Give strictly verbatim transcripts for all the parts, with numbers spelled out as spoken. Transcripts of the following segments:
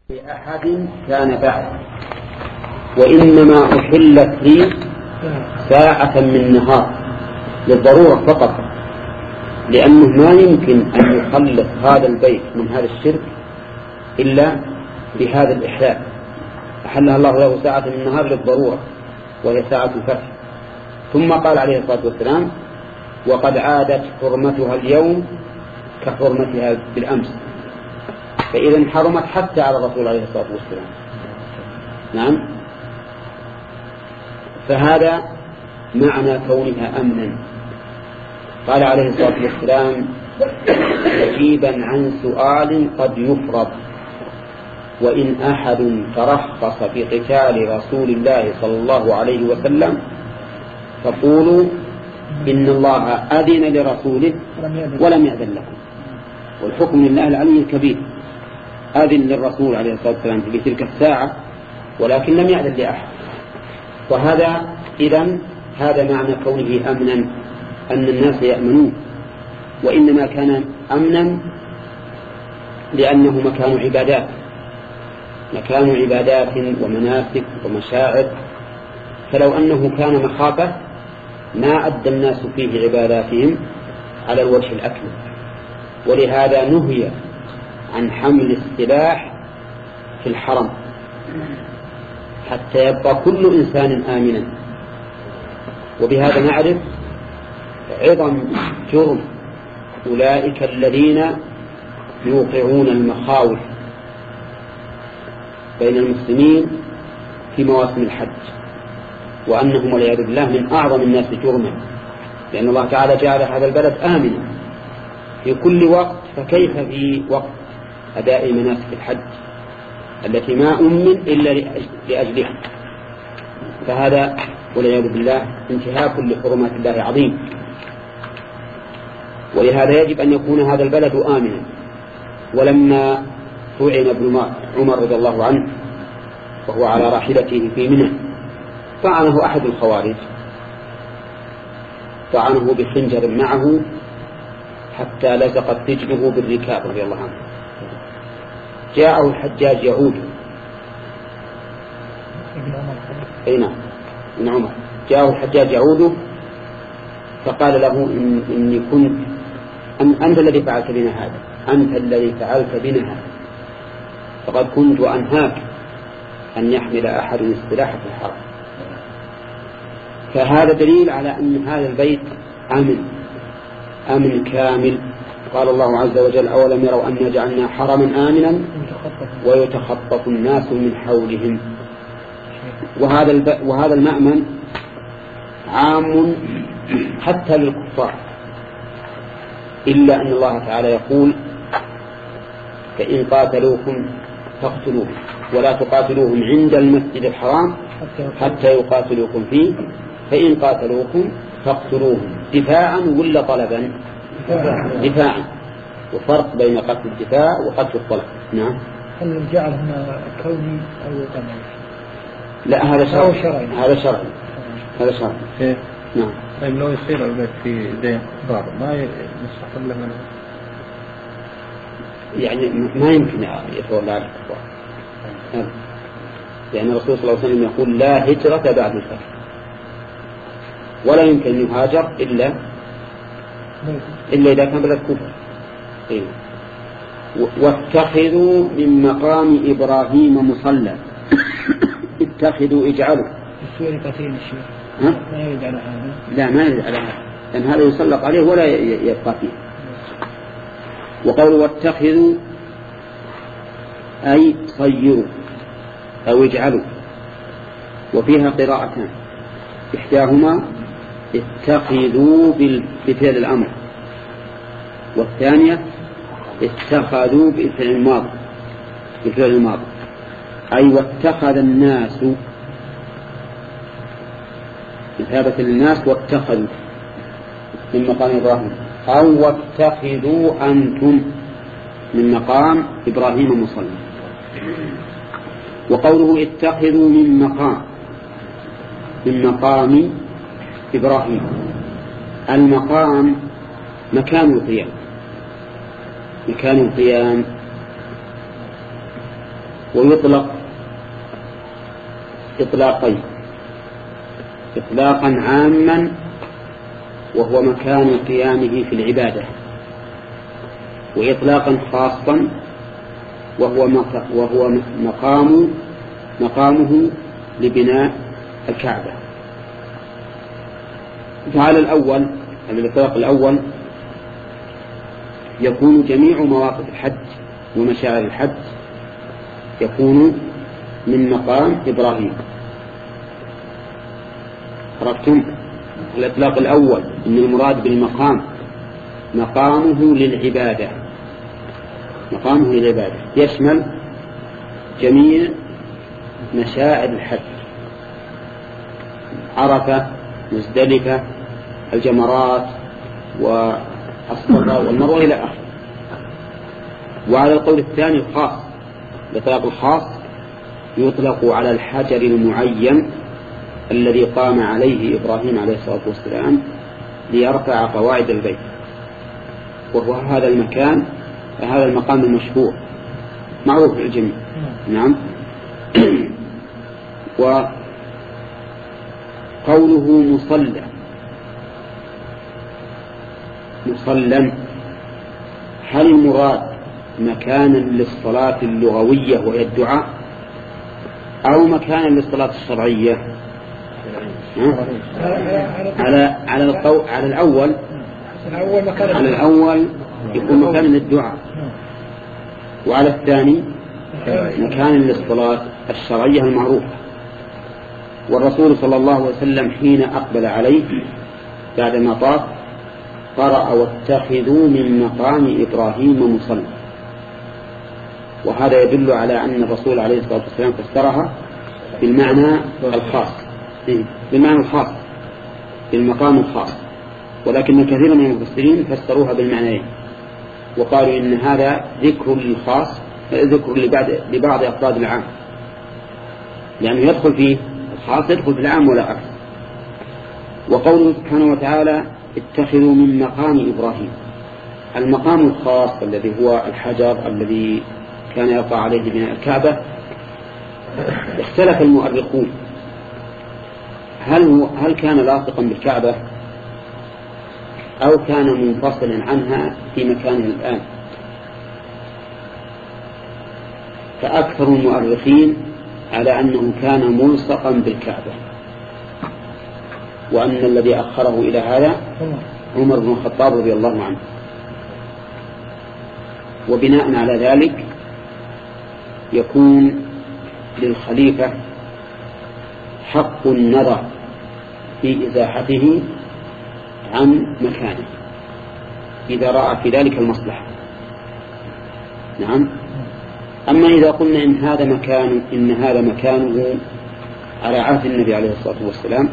لأحد كان بعد، وإنما أحلت لي ساعة من نهار للضرورة فقط، لأنه ما يمكن أن يخلص هذا البيت من هذا الشرك إلا بهذا الإحلال. أحلها الله له ساعة من النهار للضرورة وهي ساعة الفتح. ثم قال عليه الصلاة والسلام: وقد عادت حرمتها اليوم كحرمتها بالأمس. فإذا حرمت حتى على الرسول عليه الصلاة والسلام. نعم. فهذا معنى كونها أمنا. قال عليه الصلاة والسلام: أجيبا عن سؤال قد يفرض، وإن أحد ترخص في قتال رسول الله صلى الله عليه وسلم فقولوا إن الله أذن لرسوله ولم يأذن لكم، والحكم لله العلي الكبير. أذن للرسول عليه الصلاة والسلام في تلك الساعة ولكن لم يأذن لأحد. وهذا إذن هذا معنى كونه أمنا، أن الناس يأمنون، وإنما كان أمنا لأنه مكان عبادات مكان عبادات ومناسك ومشاعر. فلو أنه كان مخافة ما أدى الناس فيه عباداتهم على الوجه الأكمل. ولهذا نهي عن حمل السلاح في الحرم حتى يبقى كل إنسان آمنا. وبهذا نعرف عظم جرم أولئك الذين يوقعون المخاوف بين المسلمين في مواسم الحج، وأنهم والعياذ بالله من أعظم الناس جرما، لأن الله تعالى جعل هذا البلد آمنا في كل وقت، فكيف في وقت أداء مناسك الحج التي ما أمن إلا لأجلها؟ فهذا والعياذ بالله انتهاك لحرمات الله عظيم. ولهذا يجب أن يكون هذا البلد آمنا. ولما طعن ابن عمر رضي الله عنه وهو على راحلته في منى طعنه أحد الخوارج، طعنه بخنجر معه حتى لزقت رجله بالركاب رضي الله عنه. جاءه الحجاج يعود أي نعم ابن عمر جاءه الحجاج يعود فقال له إن إني كنت أن أنت الذي فعلت بنا هذا أنت الذي فعلت بنا هذا فقد كنت أنهاك أن يحمل أحد السلاح في الحرب. فهذا دليل على أن هذا البيت آمن أمن كامل. قال الله عز وجل: أولم يروا أنا جعلنا حرما آمنا ويتخطف الناس من حولهم. وهذا الب... وهذا المأمن عام حتى للكفار، إلا أن الله تعالى يقول: فإن قاتلوكم فاقتلوهم ولا تقاتلوهم عند المسجد الحرام حتى يقاتلوكم فيه فإن قاتلوكم فاقتلوهم دفاعا ولا طلبا؟ دفاعا. وفرق بين قتل الدفاع وقتل الطلب. نعم. هل الجعل هنا كوني أو قمري؟ لا، هذا شرعي. هذا شرعي. هذا شرعي. نعم. طيب لو يصير البيت في دين ضار ما يستقل منه؟ يعني ما يمكن يتولى على الكفار، لأن الرسول صلى الله عليه وسلم يقول: لا هجرة بعد الفتح، ولا يمكن أن يهاجر إلا إلا إذا كان بلد كفر. إيه. واتخذوا من مقام إبراهيم مصلى. اتخذوا اجعلوا السوري كثير الشيء ما يريد على هذا. لا ما يريد على هذا، لأن هذا يسلط عليه ولا يبقى فيه. وقالوا واتخذوا أي صيروا أو اجعلوا. وفيها قراءتان، إحداهما اتخذوا بفعل الأمر، والثانية اتخذوا بفعل الماضي بفعل الماضي أي واتخذ الناس مثابة للناس واتخذوا من مقام إبراهيم، أو واتخذوا أنتم من مقام إبراهيم مصلى. وقوله اتخذوا من مقام من مقام إبراهيم، المقام مكان القيام مكان القيام ويطلق إطلاقين: إطلاقا عاما وهو مكان قيامه في العبادة، وإطلاقا خاصا وهو وهو مقام مقامه لبناء الكعبة. فعلى الأول الإطلاق الأول يكون جميع مواقف الحج ومشاعر الحج يكون من مقام إبراهيم. عرفتم؟ الإطلاق الأول إن المراد بالمقام مقامه للعبادة، مقامه للعبادة يشمل جميع مشاعر الحج: عرفة، مزدلفة، الجمرات، والصفا والمروة إلى آخره. وعلى القول الثاني الخاص، الإطلاق الخاص يطلق على الحجر المعين الذي قام عليه إبراهيم عليه الصلاة والسلام ليرفع قواعد البيت، وهو هذا المكان هذا المقام المشهور معروف للجميع. نعم. وقوله مصلى مصلى، هل المراد مكانا للصلاة اللغوية وهي الدعاء، أو مكانا للصلاة الشرعية؟ على على القول على الأول على الأول يكون مكان للدعاء، وعلى الثاني مكان للصلاة الشرعية المعروفة. والرسول صلى الله عليه وسلم حين أقبل عليه بعدما طاف قرأ: واتخذوا من مقام إبراهيم مصلى. وهذا يدل على أن الرسول عليه الصلاة والسلام فسرها بالمعنى الخاص بالمعنى الخاص بالمقام الخاص، ولكن كثير من المفسرين فسروها بالمعنيين وقالوا إن هذا ذكر للخاص ذكر لبعض أفراد العام، لأنه يعني يدخل فيه الخاص يدخل في العام ولا أكثر. وقوله سبحانه وتعالى: اتخذوا من مقام إبراهيم، المقام الخاص الذي هو الحجر الذي كان يقع عليه بناء الكعبة. اختلف المؤرخون هل هل كان لاصقا بالكعبة أو كان منفصلا عنها في مكانه الآن. فأكثر المؤرخين على أنه كان ملصقا بالكعبة، وأن الذي أخره إلى هذا عمر بن الخطاب رضي الله عنه. وبناء على ذلك يكون للخليفة حق النظر في إزاحته عن مكانه إذا رأى في ذلك المصلحة. نعم. أما إذا قلنا إن هذا مكان إن هذا مكانه على عهد النبي عليه الصلاة والسلام،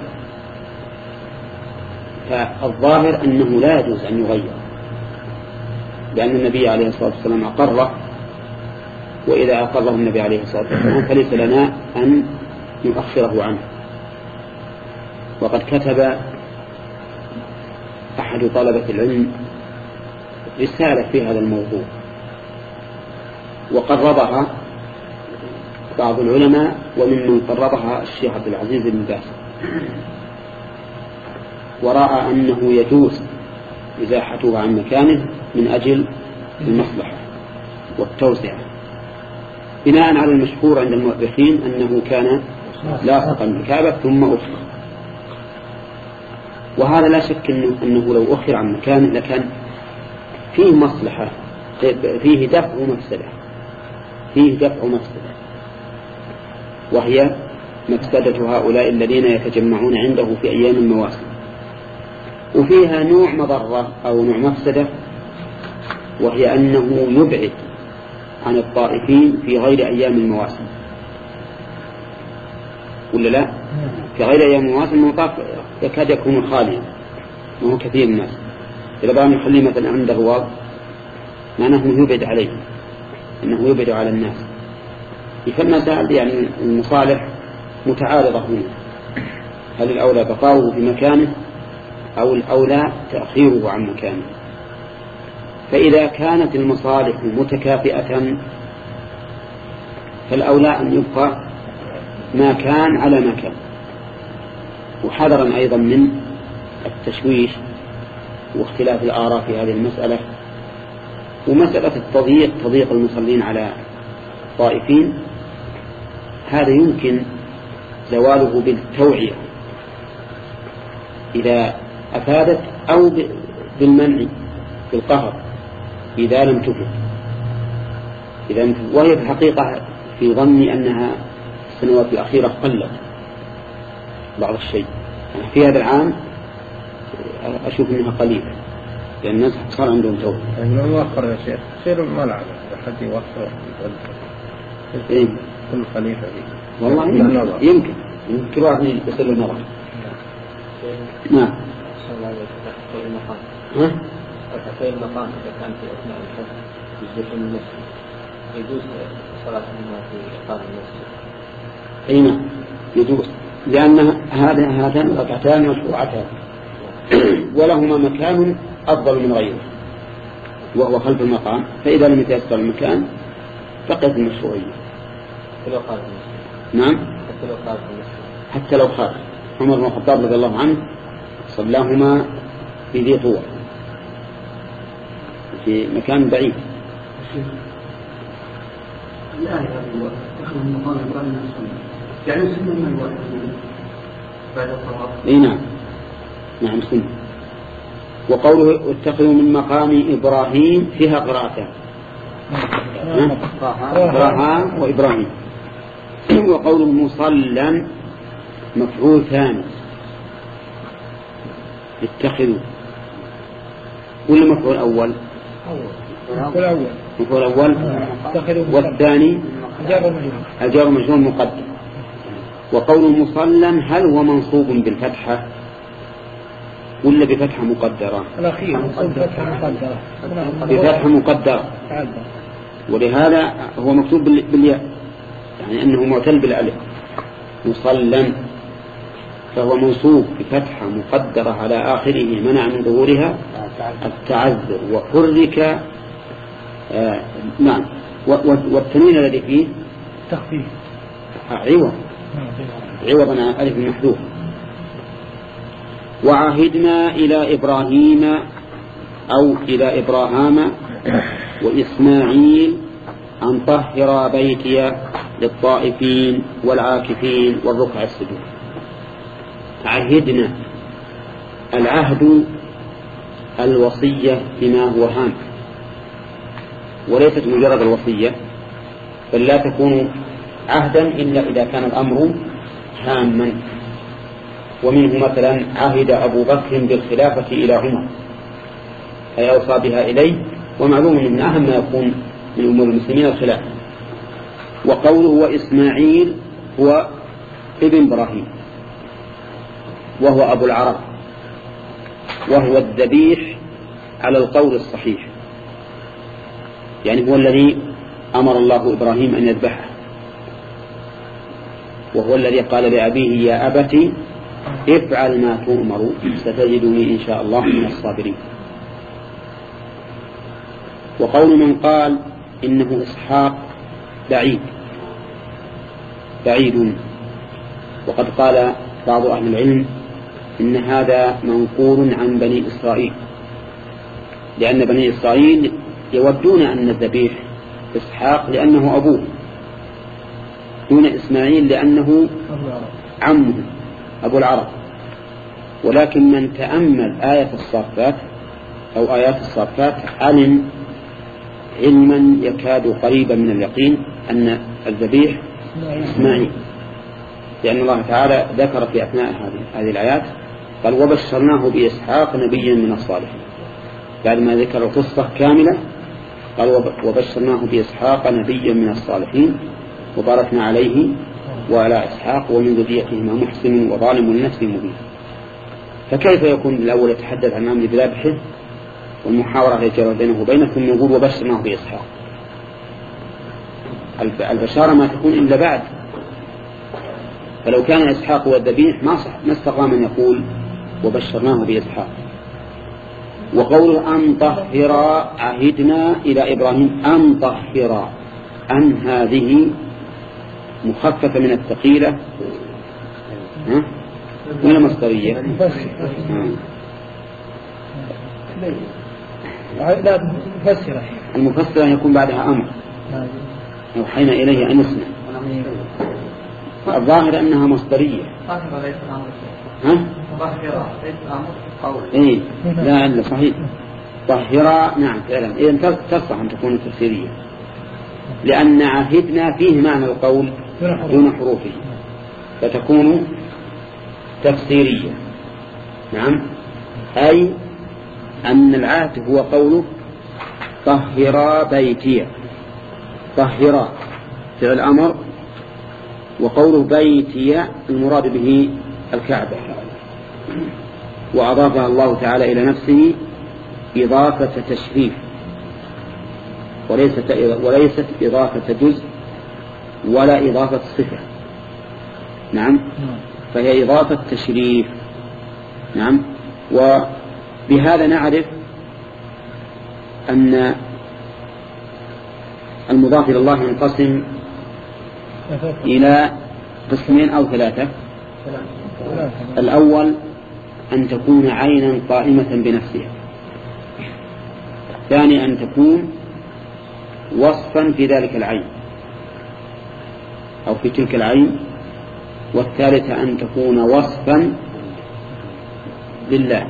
فالظاهر أنه لا يجوز أن يغير، لأن النبي عليه الصلاة والسلام أقره، وإذا أقره النبي عليه الصلاة والسلام فليس لنا أن نؤخره عنه. وقد كتب أحد طلبة العلم رسالة في هذا الموضوع وقربها بعض العلماء، وممن قربها الشيخ عبد العزيز بن باز، ورأى أنه يجوز إزاحته عن مكانه من أجل المصلحة والتوسعة، بناء على المشهور عند المؤرخين أنه كان لاصقا بالكعبة ثم أخر. وهذا لا شك إنه, أنه لو أخر عن مكان لكان فيه مصلحة، فيه دفع مفسدة فيه دفع مفسدة وهي مفسدة هؤلاء الذين يتجمعون عنده في أيام المواسم، وفيها نوع مضرة أو نوع مفسدة، وهي أنه يبعد عن الطائفين في غير أيام المواسم. ولا لا؟ في غير أيام المواسم المطاف يكاد يكون خاليا وهو كثير الناس، إذا بقى يخلي مثلا عند الرواض معناه يبعد عليه، أنه يبعد على الناس. فالمسائل يعني المصالح متعارضة هنا، هل الأولى بقاؤه في مكانه أو الأولى تأخيره عن مكانه؟ فإذا كانت المصالح متكافئة فالأولى أن يبقى ما كان على ما كان، وحذرا أيضا من التشويش واختلاف الآراء في هذه المسألة. ومسألة التضييق، تضييق المصلين على طائفين، هذا يمكن زواله بالتوعية إذا أفادت، أو بالمنع بالقهر إذا لم تفد. إذا وهي في الحقيقة في ظني أنها السنوات الأخيرة قلت بعض الشيء، يعني في هذا العام أشوف أنها قليلة، لأن الناس صار عندهم توبة. يعني مؤخر يا شيخ سير الملعب حد يوخر إيه؟ كل خليفة والله يمكن يمكن كل واحد يصير المرض. نعم. ها؟ في المقام إذا كان في أثناء الحج يجلس المسجد يجوز صلاة في إقامة المسجد. أي نعم يجوز، لأن هذا هاتان ركعتان مشروعتان ولهما مكان أفضل من غيره وهو خلف المقام، فإذا لم يتيسر المكان فقط المشروعية. حتى لو خارج المسجد. نعم. حتى لو خارج المسجد. حتى لو خارج. عمر بن الخطاب رضي الله عنه صلاهما في ذي طوى في مكان بعيد. لا هو اتخذ المقام بعد السنة، يعني سنة من الواحد بعد الطواف. اي نعم نعم سنة. وقوله اتخذوا من مقام إبراهيم فيها قراءتان، إبراهام وإبراهيم. وقوله مصلى مفعول ثاني، اتخذوا ولا مفعول أول؟ مفعول أول. مفعول أول. والثاني الجار مجرور مقدم. وقوله مصلى هل هو منصوب بالفتحة ولا بفتحة مقدرة؟ الأخير بفتحة مقدرة. بفتحة مقدرة، ولهذا هو مكتوب بالياء، يعني أنه معتل بالألف. مصلى فهو منصوب بفتحة مقدرة على آخره منع من ظهورها التعذر، وحرك آه نعم. والتنوين الذي فيه تخفيف عوض عوض عن ألف المحذوف. وعهدنا إلى إبراهيم أو إلى إبراهام وإسماعيل أن طهر بيتي للطائفين والعاكفين والركع السجود. عهدنا، العهد الوصية بما هو هام، وليست مجرد الوصية، بل لا تكون عهدا إلا إذا كان الأمر هاما. ومنه مثلا عهد أبو بكر بالخلافة إلى عمر، أي أوصى بها إليه، ومعلوم من أهم ما يكون من أمور المسلمين الخلافة. وقوله وإسماعيل هو ابن إبراهيم وهو أبو العرب، وهو الذبيح على القول الصحيح، يعني هو الذي أمر الله إبراهيم أن يذبحه، وهو الذي قال لأبيه يا أبت افعل ما تؤمر ستجدني إن شاء الله من الصابرين. وقول من قال إنه إسحاق بعيد بعيد، وقد قال بعض أهل العلم إن هذا منقول عن بني إسرائيل، لأن بني إسرائيل يودون أن الذبيح إسحاق لأنه أبوه، دون إسماعيل لأنه عمه أبو العرب. ولكن من تأمل آية الصافات أو آيات الصافات علم علما يكاد قريبا من اليقين أن الذبيح إسماعيل، لأن الله تعالى ذكر في أثناء هذه الآيات قال وبشرناه بإسحاق نبيا من الصالحين، بعد ما ذكر القصة كاملة قال وبشرناه بإسحاق نبيا من الصالحين وباركنا عليه وعلى إسحاق ومن ذريتهما محسن وظالم لنفسه مبين. فكيف يكون الأول يتحدث عن الأمر بذبحه والمحاورة يجرى بينه وبينه ثم يقول وبشرناه بإسحاق؟ البشارة ما تكون إلا بعد، فلو كان إسحاق هو الذبيح ما صح ما استقام من يقول وبشرناه بإسحاق. وقول أن طهر عهدنا إلى إبراهيم أن طهر، أن هذه مخففة من الثقيلة ها؟ ولا مصدرية؟ لا مفسرة. المفسرة يكون بعدها أمر أوحينا إليه أن يصنع. الظاهر أنها مصدرية. ها؟ إيه لا إلا صحيح طهرا نعم فعلا. إذن تصح أن تكون تفسيرية لأن عهدنا فيه معنى القول دون حروفه فتكون تفسيرية. نعم أي أن العهد هو قوله طهرا بيتي. طهرا فعل أمر وقوله بيتي المراد به الكعبة وأضافها الله تعالى إلى نفسه إضافة تشريف وليست وليست إضافة جزء ولا إضافة صفة. نعم فهي إضافة تشريف. نعم وبهذا نعرف أن المضاف إلى الله ينقسم إلى قسمين أو ثلاثة. الأول أن تكون عينا قائمة بنفسها. الثاني أن تكون وصفا في ذلك العين أو في تلك العين. والثالثة أن تكون وصفا لله.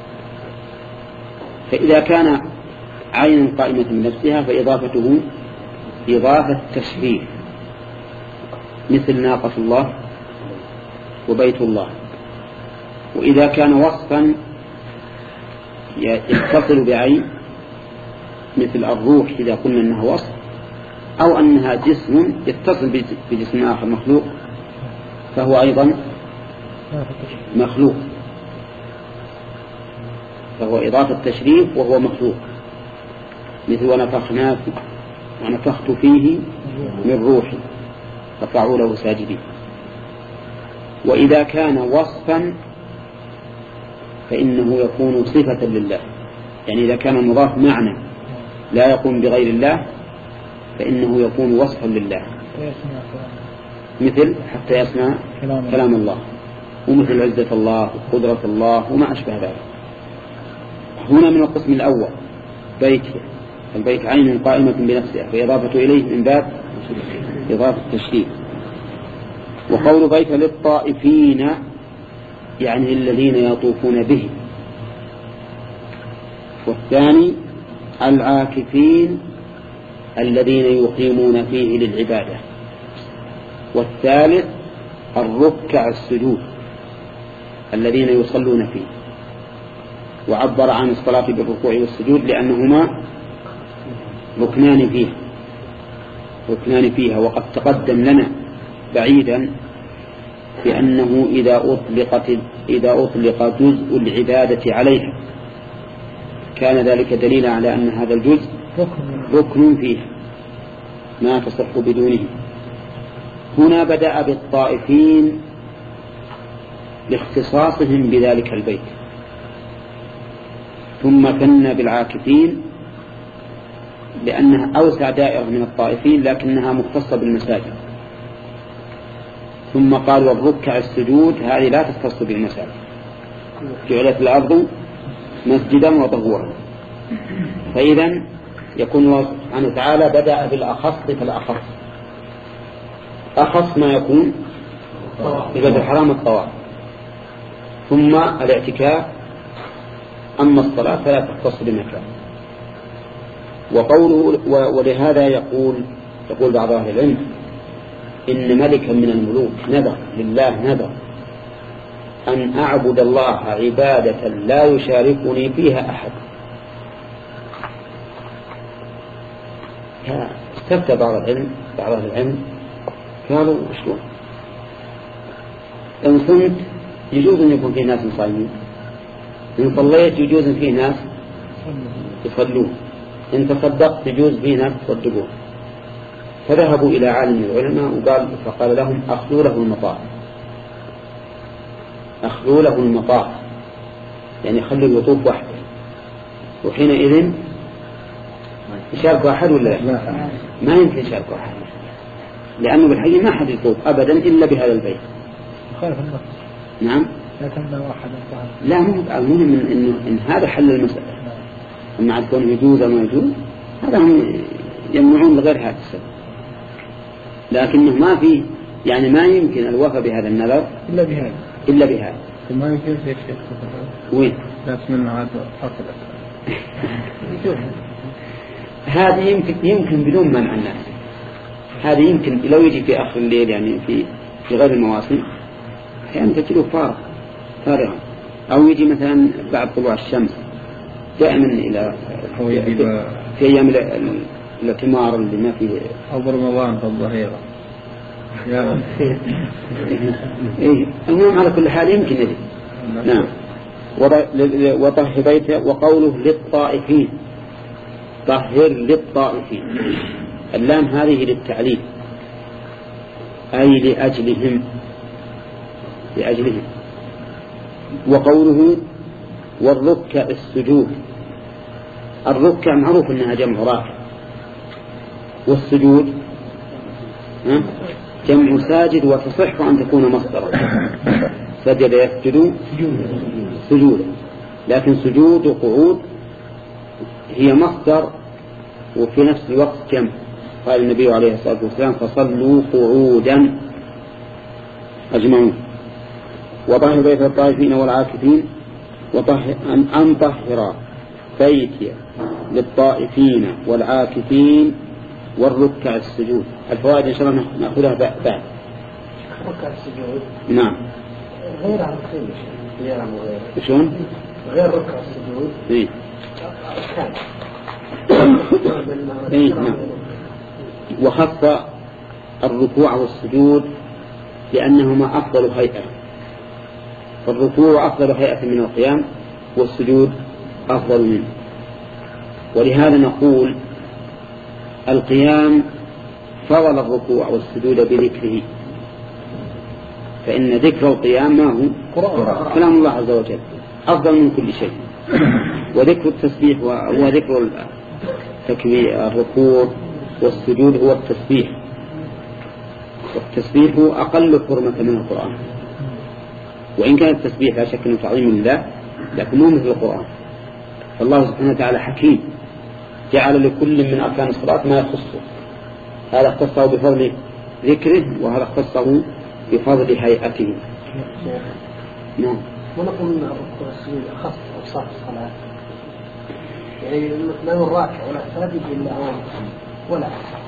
فإذا كان عين قائمة بنفسها فإضافته إضافة تشريف مثل ناقة الله وبيت الله. وإذا كان وصفا يتصل بعين مثل الروح إذا قلنا أنها وصف أو أنها جسم يتصل بجسم آخر مخلوق فهو أيضا مخلوق فهو إضافة تشريف وهو مخلوق مثل ونفخنا ونفخت فيه من روحي فقعوا له ساجدين. وإذا كان وصفا فإنه يكون صفة لله. يعني إذا كان المضاف معنى لا يقوم بغير الله فإنه يكون وصفا لله مثل حتى يسمع كلام الله ومثل عزة الله وقدرة الله وما أشبه ذلك. هنا من القسم الأول بيتي البيت عين قائمة بنفسها فإضافة إليه من باب إضافة التشريف. وقول بيت للطائفين يعني الذين يطوفون به. والثاني العاكفين الذين يقيمون فيه للعبادة. والثالث الركع السجود الذين يصلون فيه. وعبر عن الصلاة بالركوع والسجود لأنهما ركنان فيها ركنان فيها وقد تقدم لنا بعيدا بأنه إذا أطلقت إذا أطلق جزء العبادة عليها كان ذلك دليلا على أن هذا الجزء ركن فيه ما تصح بدونه. هنا بدأ بالطائفين لاختصاصهم بذلك البيت ثم ثنى بالعاكفين لأنها أوسع دائرة من الطائفين لكنها مختصة بالمساجد. ثم قال والركع السجود هذه لا تختص بالمساجد جعلت الأرض مسجدا وطهورا. فإذا يكون الله سبحانه وتعالى بدأ بالأخص فالأخص أخص ما يكون ببيت الحرام الطواف ثم الاعتكاف. أما الصلاة فلا تختص بمكان. وقوله ولهذا يقول يقول بعض أهل العلم إن ملكا من الملوك نذر لله نذر أن أعبد الله عبادة لا يشاركني فيها أحد. استفتى بعض العلم بعض أهل العلم قالوا شلون إن صمت يجوز أن يكون فيه ناس صائمين إن صليت يجوز أن فيه ناس يصلون إن تصدقت يجوز فيه ناس يصدقون. فذهبوا إلى عالم العلماء وقال فقال لهم أخذوا له المطاف أخذوا له المطاف يعني خلوا يطوف وحده وحينئذ يشارك أحد ولا لا؟ ما يمكن يشارك أحد لأنه بالحقيقة ما حد يطوف أبدا إلا بهذا البيت. خالف النص. نعم. لا تمنع واحدا طهر. لا مو المهم إن, إن, إن هذا حل المسألة. أما عاد كونه يجوز أو ما يجوز هذا هم يمنعون لغير هذا السبب. لكنه ما في يعني ما يمكن الوفاء بهذا النذر إلا بهذا. إلا بهذا. ما يمكن يا شيخ. وين؟ لا تمنع هذا حصل. هذه يمكن يمكن بدون منع الناس. هذه يمكن لو يجي في آخر الليل يعني في في غير المواسم أحيانا تجده فارغ فارغا أو يجي مثلا بعد طلوع الشمس دائما إلى في, في, في أيام الثمار اللي ما فيه أو رمضان في الظهيرة. إيه المهم على كل حال يمكن يجي. نعم. وطهر بيته وقوله للطائفين طهر للطائفين اللام هذه للتعليل أي لأجلهم لأجلهم. وقوله والركع السجود الركع معروف أنها جمع راكع والسجود جمع ساجد وتصح أن تكون مصدرا سجد يسجد سجودا لكن سجود وقعود هي مصدر وفي نفس الوقت جمع. قال النبي عليه الصلاة والسلام فصلوا قعودا أجمعون. وطهر بيت الطائفين والعاكفين وطهر أن طهر بيتي للطائفين والعاكفين والركع السجود. الفوائد إن شاء الله نأخذها بعد. ركع السجود نعم غير عن غير عن غير شلون غير ركع السجود إيه كان إيه نعم. وخص الركوع والسجود لأنهما أفضل هيئة فالركوع أفضل هيئة من القيام والسجود أفضل منه. ولهذا نقول القيام فضل الركوع والسجود بذكره فإن ذكر القيام ما هو كلام الله عز وجل أفضل من كل شيء. وذكر التسبيح وذكر تكبير الركوع والسجود هو التسبيح والتسبيح أقل حرمة من القرآن وإن كان التسبيح لا شك أنه تعظيم لله لكنه مثل القرآن. فالله سبحانه وتعالى حكيم جعل لكل من أركان الصلاة ما يخصه هذا اختصه بفضل ذكره وهذا اختصه بفضل هيئته. نعم. ونقول أن الركوع والسجود أخص أوصاف الصلاة يعني لا الراكع ولا ساجد إلا هو ولا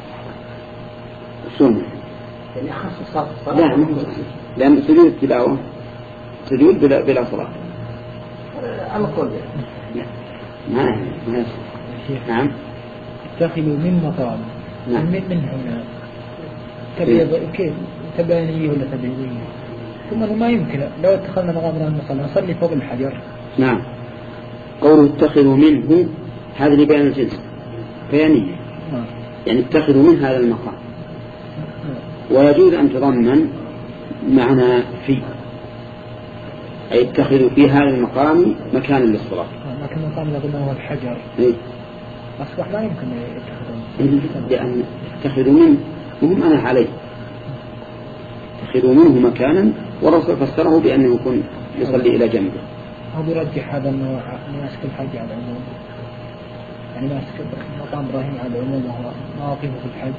شلون يعني أخص أوصاف الصلاة. لا لأن سجود التلاوة سجود بلا بلا صلاة على طول. نعم نعم. اتخذوا من مقام نعم. من من هنا تبي كيف تبانيه ولا تبينيه ثم ما يمكن لو اتخذنا مقام المصلى نصلي فوق الحجر. نعم. قوله اتخذوا منه هذا لبيان الجنس بيانية نعم. يعني اتخذوا من هذا المقام ويجوز أن تضمن معنى في أي اتخذوا في هذا المقام مكانا للصلاة لكن المقام لقلنا هو الحجر إيه؟ أصبح لا يمكن يتخذون لأن اتخذوا منه وهم أنا عليه اتخذوا منه مكانا والرسول فسره بأنه يكون يصلي إلى جنبه. هو يرجح هذا أنه ماسك الحج على العموم يعني ماسك مقام إبراهيم على العموم وهو مواقفه في الحج.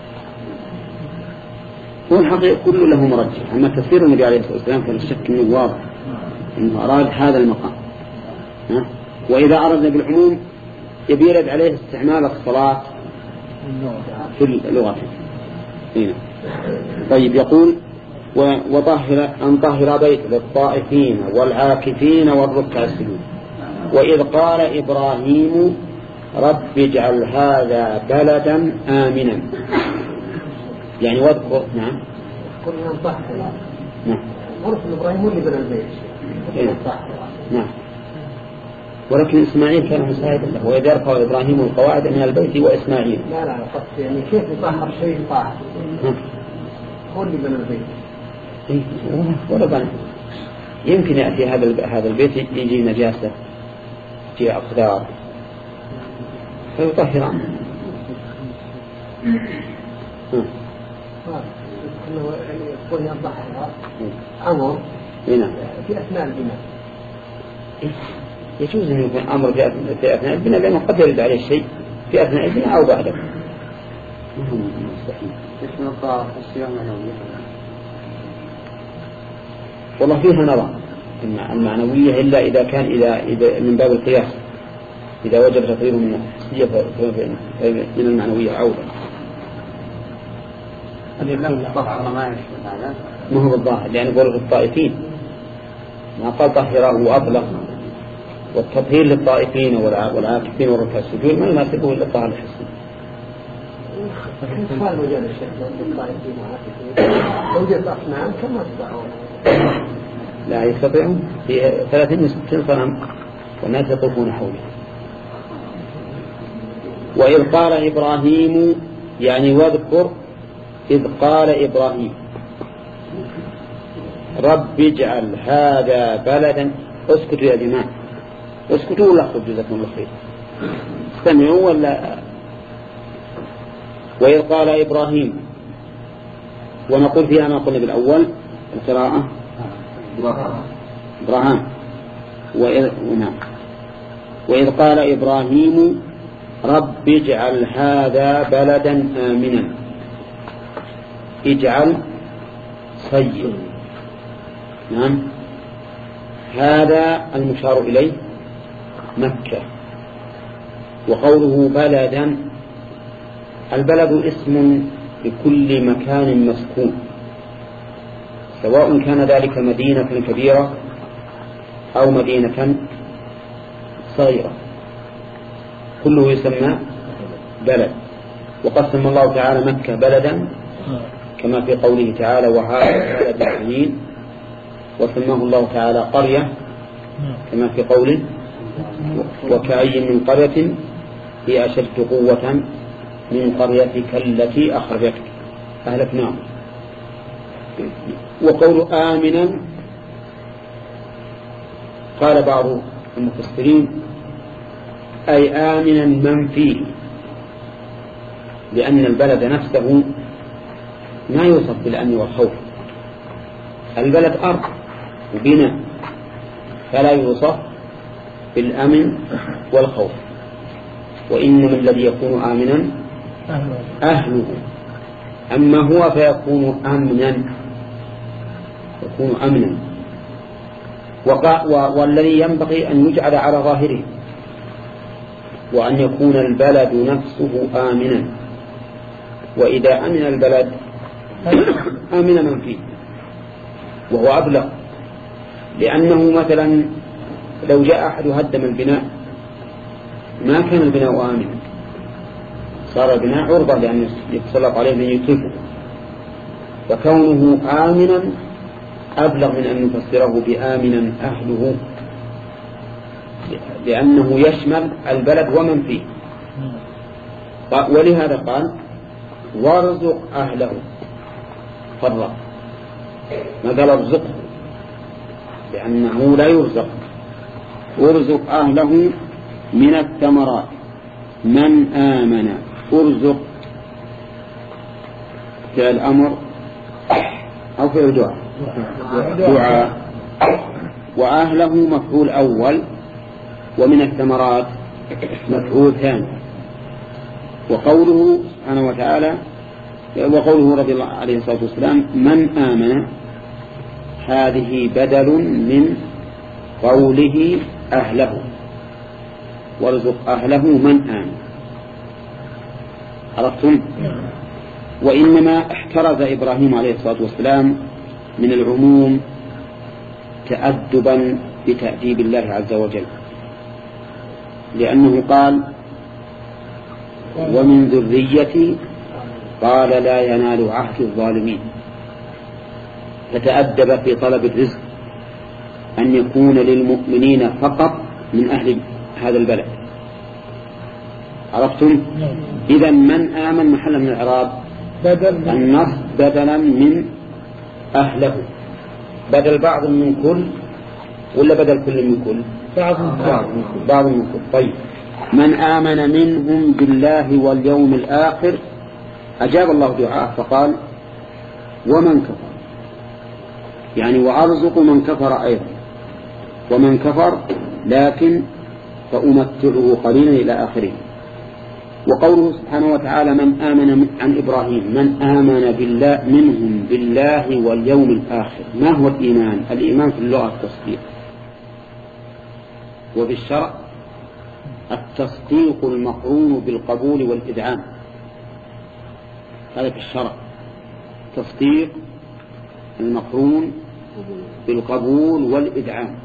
هو الحقيقة كله له مرجح أما تفسير النبي عليه الصلاة والسلام فلا شك أنه واضح أنه أراد هذا المقام ها؟ وإذا أردنا بالعموم يبي يرد عليه استعمال الصلاة في اللغة هنا. طيب يقول وطهر أن طهر بيت للطائفين والعاكفين والركع السجود. وإذ قال إبراهيم رب اجعل هذا بلدا آمنا يعني واذكر. نعم كلنا نطهر. نعم. ورث إبراهيم هو اللي بنى البيت. إيه؟ نعم. ولكن إسماعيل كان مساعدا له وإذ يرفع إبراهيم القواعد من البيت وإسماعيل. لا لا قصد يعني كيف يطهر شيء طاهر هو اللي بنى البيت. إيه ولا بنى يمكن يأتي هذا هذا البيت يجي نجاسة في أقدار فيطهر عنه. انه يكون يضحها امر في اثناء البناء. يجوز ان يكون امر في اثناء البناء لانه قد يرد عليه الشيء في اثناء البناء او بعده. مستحيل. اسم الطاعة الصيام معنوية. والله فيها نظر المعنوية إلا إذا كان إذا إذا من باب القياس إذا وجب تقرير من الحسية من المعنوية عودة. ما هو بالظاهر لأن قوله الطائفين ما قال طهره وأطلق، والتطهير للطائفين والعاكفين والركع السجود ما يناسبه إلا الطهر الحسي. سؤال مجال الشيخ للطائفين والعاكفين لو جاءت أصنام كم استطاعوا؟ لا يستطيعون في ثلاثين وستين صنم والناس يطوفون حوله. وإذ قال إبراهيم يعني واذكر إذ قال إبراهيم رب اجعل هذا بلدا. اسكتوا يا جماعة اسكتوا ولا اخرجوا جزاكم الله خير استمعوا ولا. وإذ قال إبراهيم ونقول فيها ما قلنا بالأول القراءة إبراهيم. وإذ, وإذ قال إبراهيم رب اجعل هذا بلدا آمنا. اجعل صير. نعم هذا المشار إليه مكة. وقوله بلدا البلد اسم لكل مكان مسكون سواء كان ذلك مدينة كبيرة أو مدينة صغيرة كله يسمى بلد. وقسم الله تعالى مكة بلدا كما في قوله تعالى وهذا بلد آمين، وسماه الله تعالى قرية كما في قوله وكأي من قرية هي أشد قوة من قريتك التي أخرجتك أهلكناهم. وقول آمنا قال بعض المفسرين أي آمنا من فيه، لأن البلد نفسه ما يوصف بالأمن والخوف. البلد أرض وبناء فلا يوصف بالأمن والخوف، وإنما الذي يكون آمنا أهله، أما هو فيكون أمنا يكون أمنا. والذي ينبغي أن يجعل على ظاهره وأن يكون البلد نفسه آمنا. وإذا أمن البلد آمن من فيه، وهو أبلغ، لأنه مثلا لو جاء أحد هدم البناء ما كان البناء آمنا، صار البناء عرضة لأن يتسلط عليه من يتلفه. وكونه آمنا أبلغ من أن نفسره بآمنا أهله، لأنه يشمل البلد ومن فيه. ولهذا قال وارزق أهله، فرق ما قال ارزقه لأنه لا يرزق. ارزق أهله من الثمرات من آمن. ارزق فعل أمر أو فعل دعاء دعاء وأهله مفعول أول، ومن الثمرات مفعول ثاني. وقوله سبحانه وتعالى وقوله رضي الله عليه الصلاة والسلام من آمن، هذه بدل من قوله أهله، وارزق أهله من آمن. عرفتم؟ وإنما احترز إبراهيم عليه الصلاة والسلام من العموم تأدبا بتأديب الله عز وجل، لأنه قال ومن ذريتي، قال لا ينال عهد الظالمين. فتأدب في طلب الرزق أن يكون للمؤمنين فقط من أهل هذا البلد. عرفتم؟ إذا من آمن محل من الإعراب النص بدلا من أهله، بدل بعض من كل ولا بدل كل من كل؟ بعض من كل. بعض من كل. طيب من آمن منهم بالله واليوم الآخر، أجاب الله دعاءه فقال ومن كفر، يعني وأرزق من كفر أيضا، ومن كفر لكن فأمتعه قليلا إلى آخره. وقوله سبحانه وتعالى من آمن عن إبراهيم من آمن بالله منهم بالله واليوم الآخر. ما هو الإيمان؟ الإيمان في اللغة التصديق، وفي الشرع التصديق المقرون بالقبول والإذعان. هذا في الشرع تصديق المقرون بالقبول والإذعان،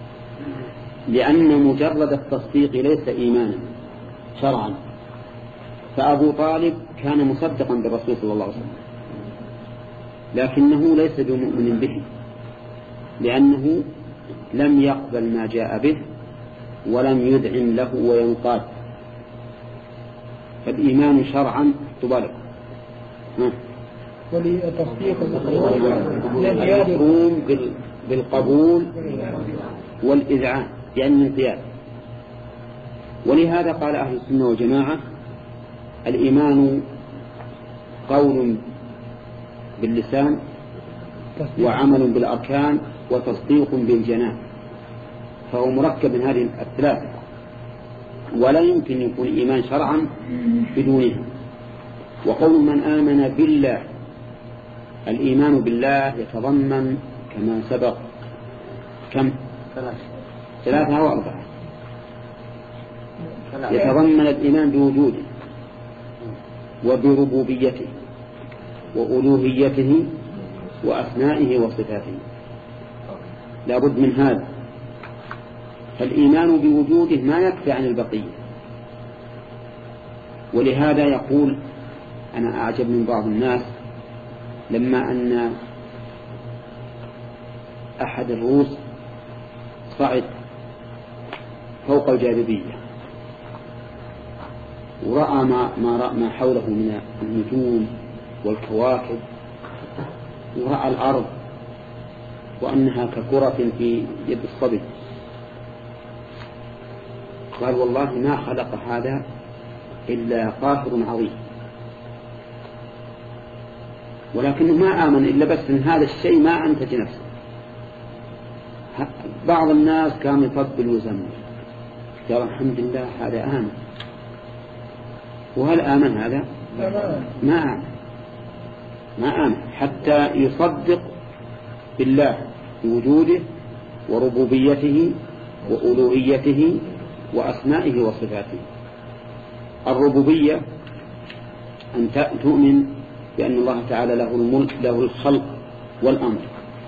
لأن مجرد التصديق ليس إيمانا شرعا. فأبو طالب كان مصدقا بالرسول صلى الله عليه وسلم، لكنه ليس بمؤمن به، لأنه لم يقبل ما جاء به ولم يذعن له وينقاد. فالإيمان شرعا تبالغ ولتصديق المقرون بالقبول والإذعان يعني الانقياد. ولهذا قال أهل السنة والجماعة الإيمان قول باللسان وعمل بالأركان وتصديق بالجنان، فهو مركب من هذه الثلاثة، ولا يمكن يكون إيمان شرعا بدونه. وقول من آمن بالله، الإيمان بالله يتضمن كما سبق كم ثلاثة أو أربعة. يتضمن الإيمان بوجوده وبربوبيته وألوهيته وأسمائه وصفاته، لا بد من هذا. فالإيمان بوجوده ما يكفي عن البقية. ولهذا يقول أنا أعجب من بعض الناس لما أن أحد الروس صعد فوق الجاذبية ورأى ما, ما, رأى ما حوله من النجوم والكواكب، ورأى الأرض وأنها ككرة في يد الصبي، قال والله ما خلق هذا إلا قاهر عظيم. ولكنه ما آمن إلا بس من هذا الشيء ما أنتج نفسه. بعض الناس كان يفضل ويزمر، قال الحمد لله هذا آمن. وهل آمن هذا؟ ما آمن، ما آمن حتى يصدق بالله بوجوده وربوبيته وألوهيته وأسمائه وصفاته. الربوبية أن تؤمن بأن الله تعالى له الملك، له الخلق والأمر.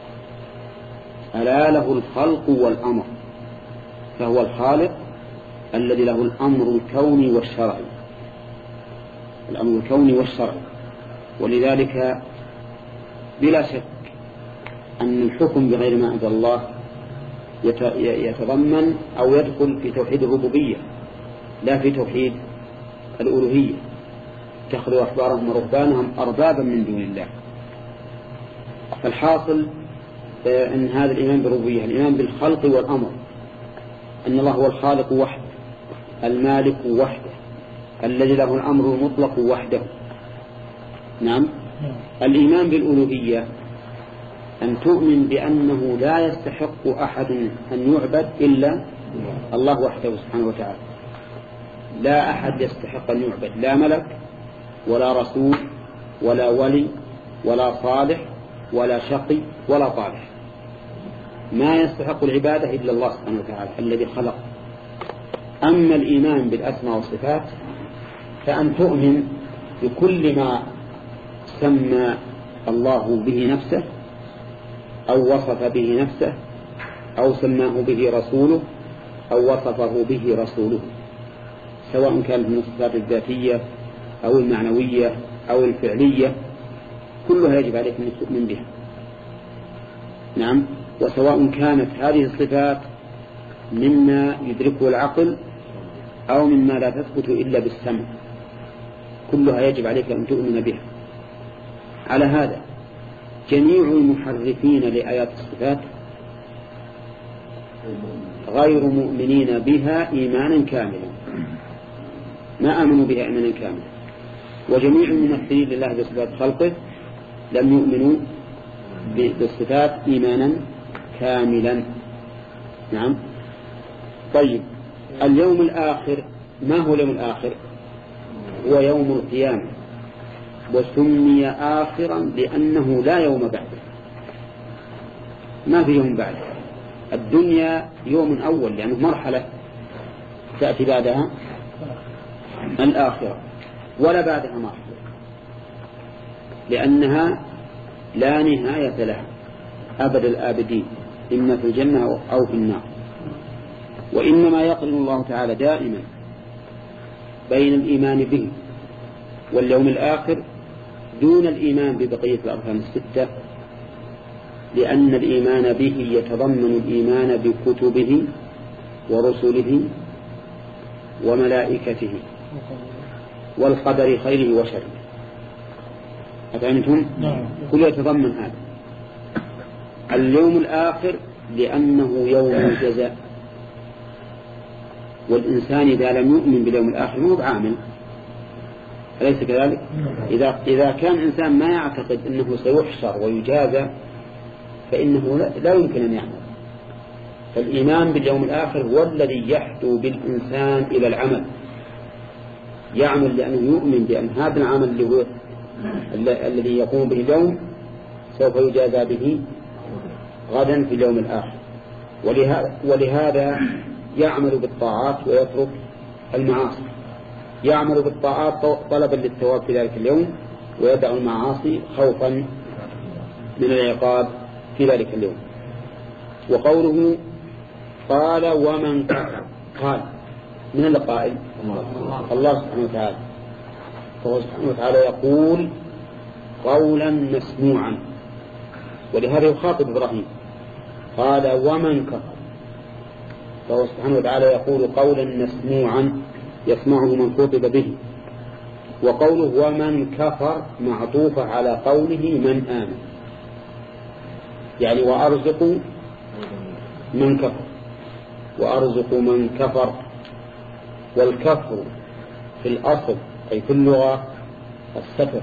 ألا له الخلق والأمر، فهو الخالق الذي له الأمر الكوني والشرعي، الأمر الكوني والشرعي. ولذلك بلا شك أن الحكم بغير ما أنزل الله يتضمن أو يدخل في توحيد الربوبية لا في توحيد الألوهية. اتخذوا أحبارهم ورهبانهم أربابا من دون الله. فالحاصل أن هذا الإيمان بالربوبية الإيمان بالخلق والأمر، أن الله هو الخالق وحده، المالك وحده، الذي له الأمر المطلق وحده. نعم. الإيمان بالألوهية أن تؤمن بأنه لا يستحق أحد أن يعبد إلا الله وحده سبحانه وتعالى. لا أحد يستحق أن يعبد، لا ملك ولا رسول ولا ولي ولا صالح ولا شقي ولا طالح. ما يستحق العبادة إلا الله سبحانه وتعالى الذي خلق. أما الإيمان بالأسماء والصفات فأن تؤمن بكل ما سمى الله به نفسه أو وصف به نفسه أو سماه به رسوله أو وصفه به رسوله، سواء كانت من الصفات الذاتية أو المعنوية أو الفعلية، كلها يجب عليك أن تؤمن بها. نعم. وسواء كانت هذه الصفات مما يدركه العقل أو مما لا تثبت إلا بالسمع، كلها يجب عليك أن تؤمن بها. على هذا جميع المحرفين لآيات الصفات غير مؤمنين بها إيمانا كاملا، ما آمنوا بها إيمانا كاملا. وجميع الممثلين لله بصفات خلقه لم يؤمنوا بالصفات إيمانا كاملا. نعم. طيب، اليوم الآخر ما هو اليوم الآخر؟ هو يوم القيامة، وسمي آخرا لأنه لا يوم بعده، ما في يوم بعده. الدنيا يوم أول لأنه يعني مرحلة تأتي بعدها الآخرة، ولا بعدها مرحلة لأنها لا نهاية لها أبد الآبدين، إما في الجنة أو في النار. وإنما يقرن الله تعالى دائما بين الإيمان به واليوم الآخر دون الإيمان ببقية الأركان الستة، لأن الإيمان به يتضمن الإيمان بكتبه ورسله وملائكته والقدر خيره وشره. أفهمتم؟ كل يتضمن هذا. اليوم الآخر لأنه يوم الجزاء، والإنسان إذا لم يؤمن باليوم الآخر مو بعامل، أليس كذلك؟ إذا إذا كان إنسان ما يعتقد أنه سيحشر ويجازى فإنه لا يمكن أن يعمل. فالإيمان باليوم الآخر هو الذي يحدو بالإنسان إلى العمل، يعمل لأنه يؤمن بأن هذا العمل اللي هو الذي يقوم به اليوم سوف يجازى به غدا في اليوم الآخر. ولهذا, ولهذا يعمل بالطاعات ويترك المعاصي، يعمل بالطاعات طلبا للثواب في ذلك اليوم، ويدع المعاصي خوفا من العقاب في ذلك اليوم. وقوله قال ومن كفر، قال من القائل الله سبحانه وتعالى، فهو سبحانه وتعالى يقول قولا مسموعا، ولهذا يخاطب إبراهيم قال ومن كفر، فهو سبحانه وتعالى يقول قولا مسموعا يسمعه من خطب به. وقوله ومن كفر معطوفة على قوله من آمن، يعني وأرزق من كفر، وأرزق من كفر. والكفر في الأصل أي في اللغة الستر،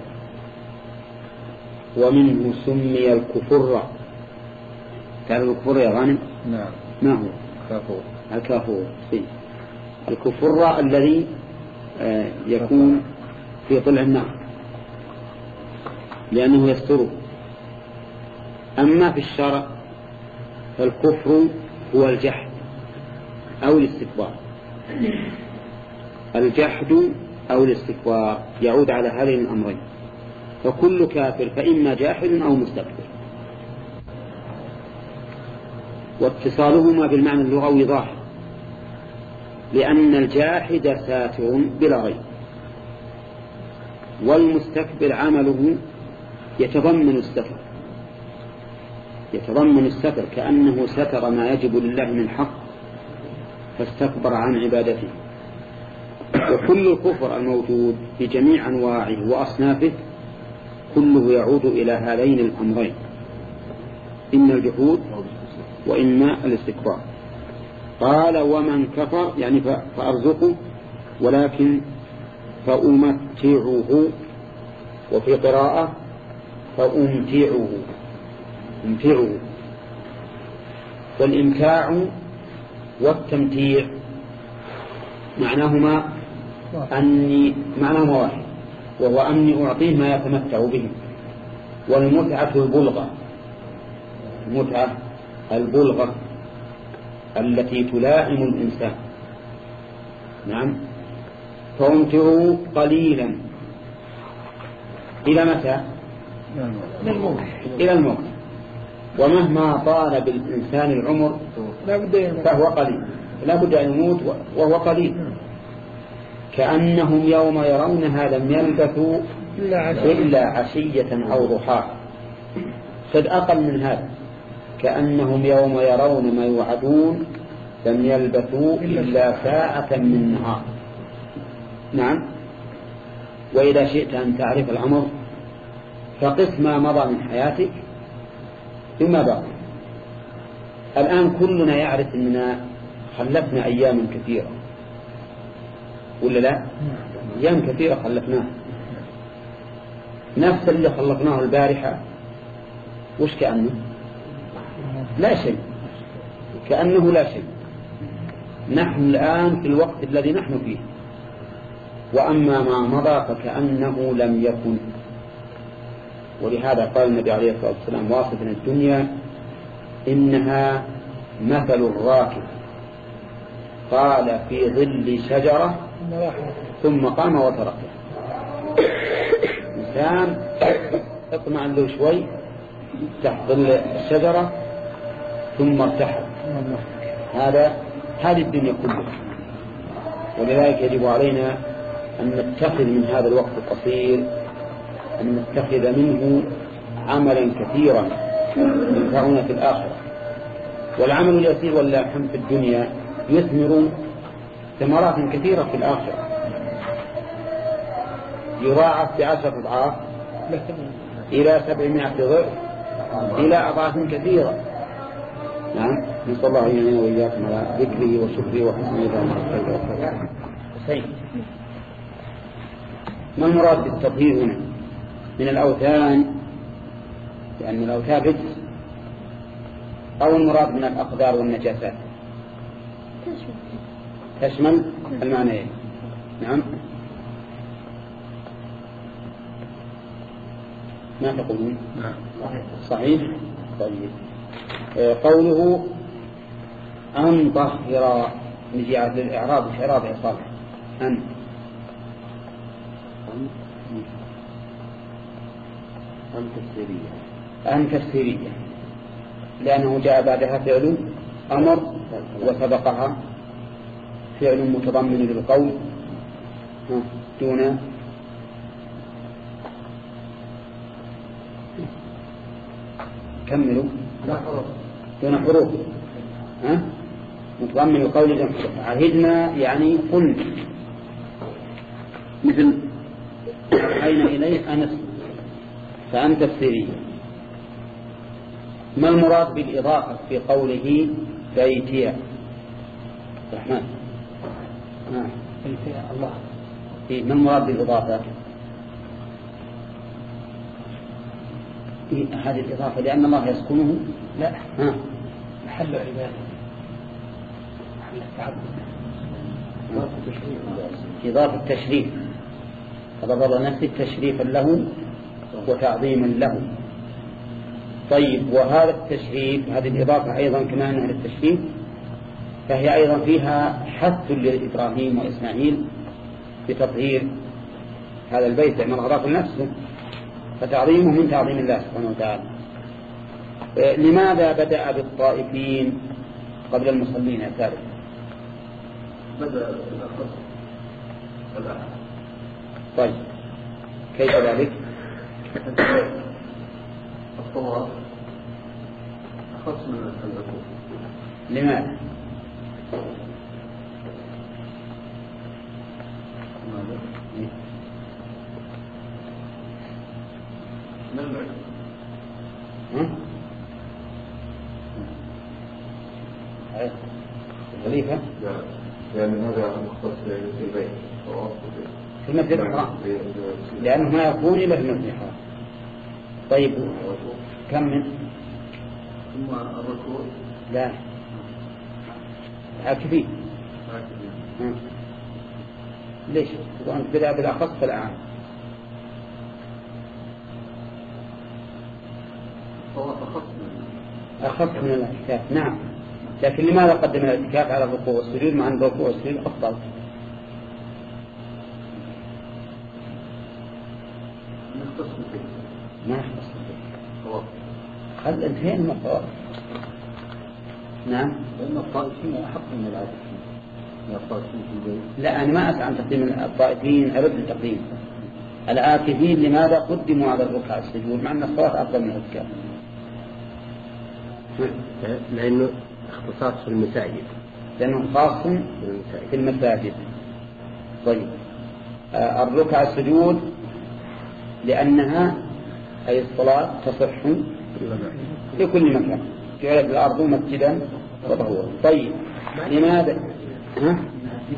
ومنه سمي الكفر. تعرف الكفر يا غانم؟ نعم. ما هو؟ كافور. الكافور. الكفر الذي آه يكون في طلع النار لأنه يستره. أما في الشرع فالكفر هو الجحد أو الاستكبار. الجحد أو الاستكبار يعود على هذين الأمرين، فكل كافر فإما جاحد أو مستكبر، واتصالهما بالمعنى اللغوي ظاهر، لأن الجاحد ساتر بلا غير، والمستكبر عمله يتضمن الستر، يتضمن الستر كأنه ستر ما يجب لله من حق فاستكبر عن عبادته. وكل الكفر الموجود بجميع أنواعه وأصنافه كله يعود إلى هذين الأمرين، إما الجحود وإما الاستكبار. قال ومن كفر يعني فأرزقه، ولكن فأمتعه، وفي قراءة فأمتعه، أمتعه. والإمتاع والتمتيع معناهما أني معناهما واحد، وهو أني أعطيه ما يتمتع به. والمتعة البلغة، المتعة البلغة التي تلائم الإنسان. نعم. فأمتعه قليلا إلى متى؟ إلى الموت. ومهما طال بالإنسان العمر فهو قليل، لا بد أن يموت وهو قليل. كأنهم يوم يرونها لم يلبثوا إلا عشية أو ضحاها. قد أقل من هذا، كأنهم يوم يرون ما يوعدون لم يلبثوا إلا ساعة من نهار. نعم. وإذا شئت أن تعرف العمر فقس ما مضى من حياتك بما بقي. الآن كلنا يعرف أننا خلفنا أياما كثيرة، ولا لا؟ أيام كثيرة خلفناها. نفس اللي خلقناه البارحة وش كأنه لا شيء، كأنه لا شيء. نحن الآن في الوقت الذي نحن فيه، وأما ما مضى فكأنه لم يكن. ولهذا قال النبي عليه الصلاة والسلام واصفا الدنيا إنها مثل الراكب قال في ظل شجرة ثم قام وتركه. إنسان اطمع له شوي تحت ظل الشجرة ثم ارتحل. هذا هذه الدنيا كلها. ولذلك يجب علينا أن نتخذ من هذا الوقت القصير أن نتخذ منه عملا كثيرا ينفعنا في الآخرة. والعمل اليسير واللاحم في الدنيا يثمر ثمرات كثيرة في الآخرة، يضاعف بعشرة أضعاف إلى سبعمائة ضعف إلى أضعاف كثيرة. نعم، نسأل الله أن يعيننا وإياكم على ذكره وشكره وحسن عبادته. ما المراد بالتطهير هنا من الأوثان؟ لأن الأوثان رجس، أو المراد من الأقدار والنجاسات؟ تشمل المعنيين. نعم، ما تقولون؟ صحيح. طيب، قوله أن طهر، نجي على الإعراب. الإعراب يا صالح أن أن تفسيرية. أن تفسيرية لأنه جاء بعدها فعل أمر وسبقها فعل متضمن للقول دون كملوا دون حروف، ها متضمن القول دون حروف. عهدنا يعني قلنا، مثل أين إليه أنس، فأن تفسيرية. ما المراد بالإضافة في قوله بيتيا الرحمن؟ نعم، بيتيا الله. إيه، ما المراد بالإضافة؟ إيه هذه الإضافة؟ لأن الله يسكنه؟ لا، ها محل عباده، محل التعبد، إضافة تشريف. فضل نفسه تشريفا له وتعظيما له. طيب، وهذا التشريف، هذه الإضافة أيضا كما أنها للتشريف فهي أيضا فيها حث لإبراهيم وإسماعيل بتطهير هذا البيت، لأن الغضاف نفسه، فتعظيمه من تعظيم الله سبحانه وتعالى. لماذا بدأ بالطائفين قبل المصلين يا ثالث؟ بدأ بالأخص. طيب، كيف ذلك؟ الطواف أخص من الركوع. لماذا؟ خليفة؟ لأن هذا مختص بالبيت في المسجد الحرام، لأنه ما يكون إلا في المسجد الحرام. طيب، كم من؟ ثم الركوع؟ لا، عاكفين. ليش؟ وأنت بدأ بالأخص فالأعام. أخص من الاعتكاف، نعم. لكن لماذا قدم الاعتكاف على الركوع والسجود مع أن الركوع والسجود أفضل؟ ما يختص به. خل انتهينا من الطواف. نعم. لأن الطائفين أحق من العاكفين. الطائفين في البيت. لا، أنا ما أسعى عن تقديم الطائفين، أرد التقديم. العاكفين لماذا قدموا على الركوع والسجود مع أن الصلاة أفضل من الاعتكاف؟ لأنه اختصاص في المساجد، لأنه خاص في المساجد. طيب، آه الركع السجود لأنها أي الصلاة تصح في كل مكان، جعلت الأرض مسجدا وطهورا. طيب، لماذا؟ ها؟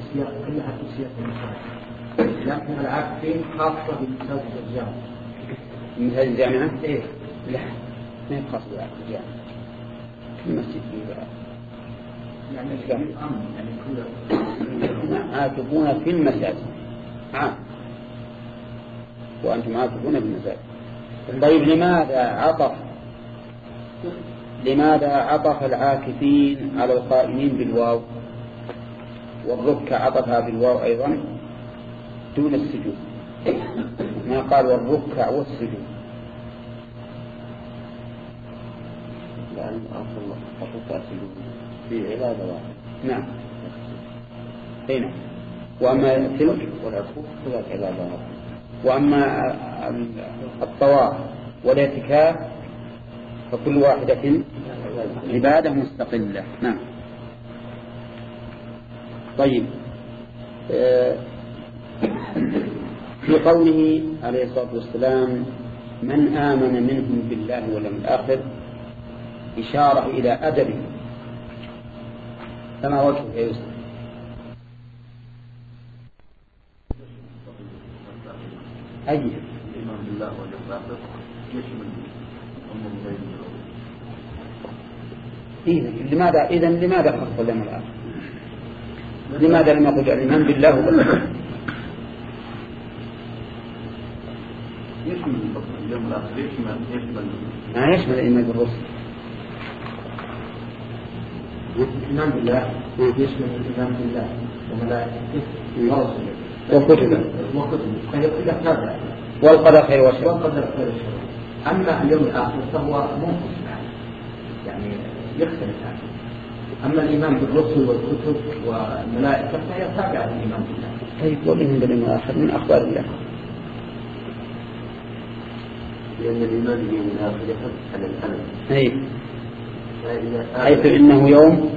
كلها في سياق المساجد، لكن العاكفين خاصة بمساجد الرجال. مثل الجامعة؟ إيه لا ما يقصد الجامعة في المسجد فيه يعني الأمر يعني كله عاكفون في المساجد عام وأنتم عاكفون في المساجد. طيب لماذا عطف لماذا عطف العاكفين على القائمين بالواو والركع عطفها بالواو أيضا دون السجود؟ ما قال والركع والسجود؟ لأن أصل الركع سجود في عبادة واحدة. نعم هنا. وأما تلك والعكوف كلها عبادة واحدة. وأما الطواف والاعتكاف فكل واحدة عبادة مستقلة. نعم. طيب في قوله عليه الصلاة والسلام من آمن منهم بالله واليوم الآخر إشارة إلى أدبه، فما وجهه يا يوسف؟ أي الإيمان بالله واليوم الآخر يشمل أمور غير إذن لماذا إذن لماذا خص اليوم الآخر؟ لماذا لم يقل الإيمان بالله واليوم يشمل اليوم الآخر يشمل يشمل ما يشمل الإيمان بالرسل؟ الإيمان بالله يشمل الإيمان بالله وملائكته ورسله وكتبه وكتبه هذا والقدر خير وشر. والقدر خير وشر. أما اليوم الآخر فهو منقص يعني يختلف عنه. أما الإيمان بالرسل والكتب والملائكة فهي تابعة للإيمان بالله. طيب والإيمان باليوم الآخر من أخبار الله، لأن الإيمان باليوم الآخر يحب على الألم. أي حيث إنه يوم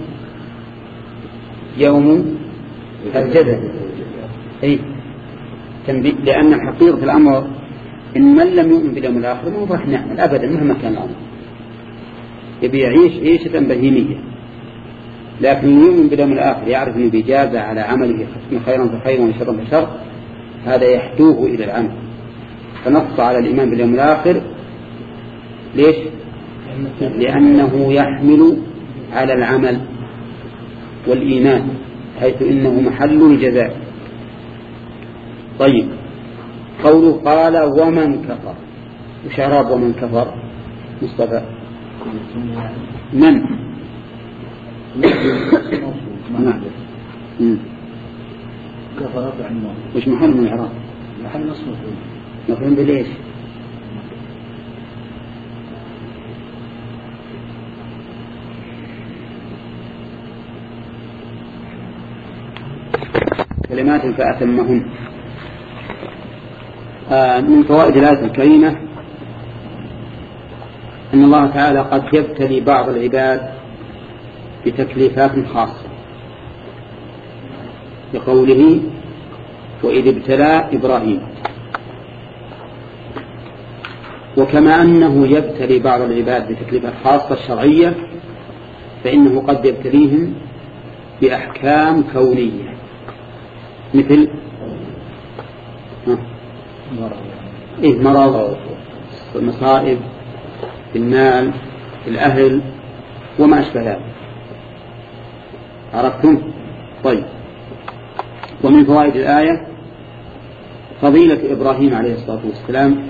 يوم الجزاء. أي تنبيه، لأن حقيقة الأمر إن من لم يؤمن باليوم الآخر ما راح نعمل أبدا مهما كان الأمر، يبي يعيش عيشة بهيمية. لكن يؤمن باليوم الآخر يعرف أنه بإجازة على عمله خيرا فخير وشرا فشر، هذا يحدوه إلى العمل. فنص على الإيمان باليوم الآخر ليش؟ لأنه يحمل على العمل والإيمان حيث إنه محل الجزاء. طيب قوله قال ومن كفر، وش إعراب ومن كفر مصطفى؟ من نعم كفر عنه وش محل من الإعراب؟ محل نصب مفهوم بليش؟ كلمات فأتمهن. آه من فوائد الآية الكريمة أن الله تعالى قد يبتلي بعض العباد بتكليفات خاصة، بقوله وإذ ابتلى إبراهيم. وكما أنه يبتلي بعض العباد بتكليفات خاصة شرعية، فإنه قد يبتليهم بأحكام كونية مثل إيه مرض، مصائب، المال، الأهل وما أشبه ذلك. عرفتم؟ طيب. ومن فوائد الآية فضيلة إبراهيم عليه الصلاة والسلام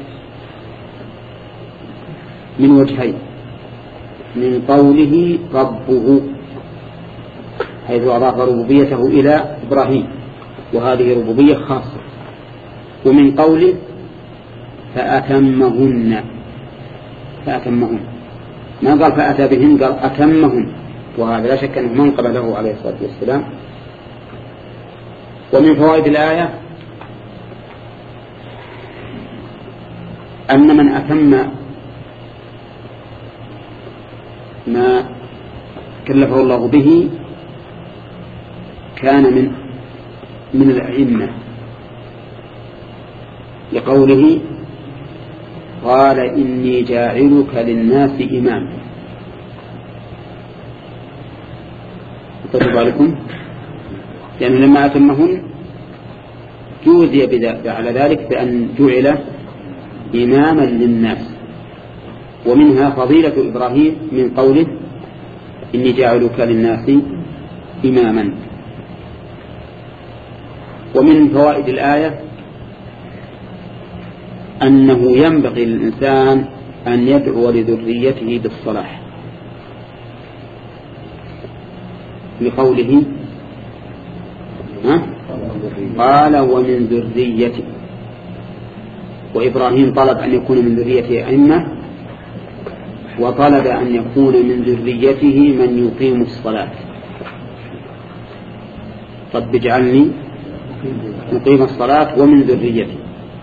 من وجهين: من قوله ربه حيث أضاف ربوبيته إلى إبراهيم وهذه ربوبية خاصة، ومن قوله فأتمهن فأتمهن ما قال فأتى بهن، قال أتمهن، وهذا لا شك أنه منقب له عليه الصلاة والسلام. ومن فوائد الآية أن من أتم ما كلفه الله به كان من من الأئمة، لقوله قال إني جاعلك للناس إماما. أتفق عليكم؟ لأنه يعني لما أتمهن جوزي على ذلك بأن جعل إماما للناس. ومنها فضيلة إبراهيم من قوله إني جاعلك للناس إماما. ومن فوائد الآية أنه ينبغي للإنسان أن يدعو لذريته بالصلاح لقوله قال ومن ذريته. وإبراهيم طلب أن يكون من ذريته أئمة، وطلب أن يكون من ذريته من يقيم الصلاة. رب اجعلني مقيم الصلاة ومن ذريته.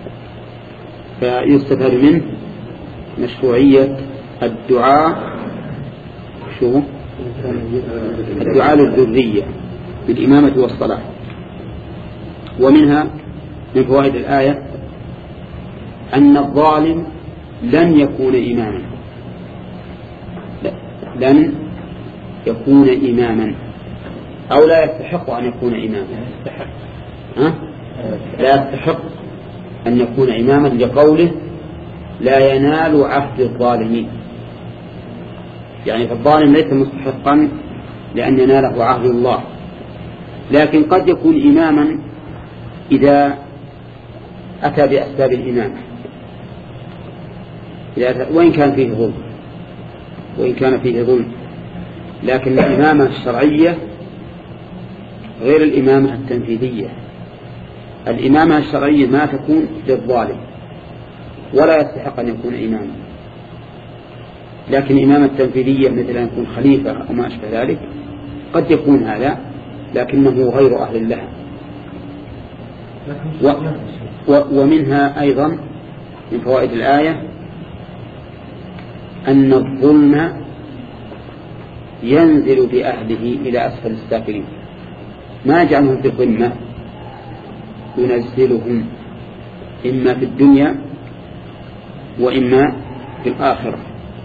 فيستفاد منه مشروعية الدعاء شو الدعاء للذرية بالإمامة والصلاة. ومنها من فوائد الآية أن الظالم لن يكون إماما، لن يكون إماما أو لا يستحق أن يكون إماما. ها؟ لا يستحق أن يكون إماما لقوله لا ينال عهد الظالمين. يعني فالظالم ليس مستحقا لأن يناله عهد الله، لكن قد يكون إماما إذا أتى بأسباب الإمامة، وإن كان فيه ظلم وإن كان فيه ظلم لكن الإمامة الشرعية غير الإمامة التنفيذية. الإمامة الشرعية ما تكون للظالم ولا يستحق أن يكون إماما، لكن الإمامة التنفيذية مثل أن يكون خليفة أو ما أشبه ذلك قد يكون هذا لكنه غير أهل لها. و و ومنها أيضا من فوائد الآية أن الظلم ينزل بأهله إلى أسفل السافلين، ما جعلهم في الظلمة، ينزلهم إما في الدنيا وإما في الآخرة.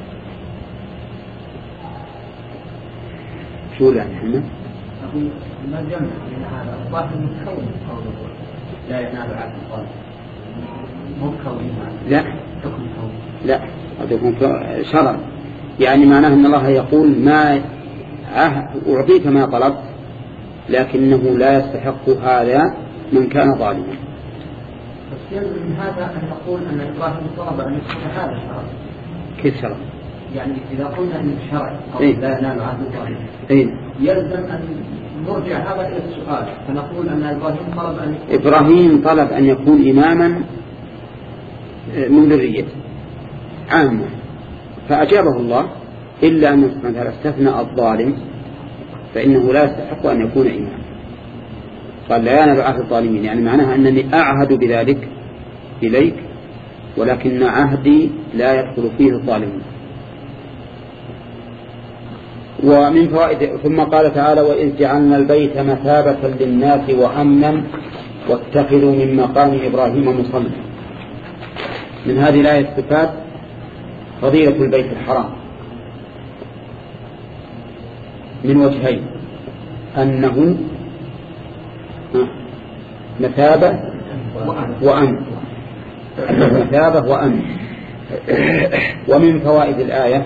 شو لا محمد؟ ما جمع بين هذا الظاهر متكون لا ينال عهد الظالم مو كوني. لا لا هذا يكون شرع، يعني معناه أن الله يقول ما أعطيك ما طلبت لكنه لا يستحق هذا من كان ظالما. بس من هذا أن نقول أن إبراهيم طلب أن يكون هذا الشرع. كيف شرع؟ يعني إذا قلنا أن الشرع إيه؟ لا ينال عهد الظالم إيه؟ يلزم أن نرجع هذا إلى السؤال، فنقول أن إبراهيم طلب أن يكون إبراهيم طلب أن يكون إماما من ذريته عامة فأجابه الله، إلا أن سبحانه وتعالى استثنى الظالم فإنه لا يستحق أن يكون إماما. قال لا ينال عهد الظالمين، يعني معناها أنني أعهد بذلك إليك ولكن عهدي لا يدخل فيه الظالمين. ومن فوائد ثم قال تعالى وإذ جعلنا البيت مثابة للناس وأمنا واتخذوا من مقام إبراهيم مصلى. من هذه الآية استفاد فضيلة البيت الحرام من وجهين، أنه مثابة وأمن، مثابة وأمن. ومن فوائد الآية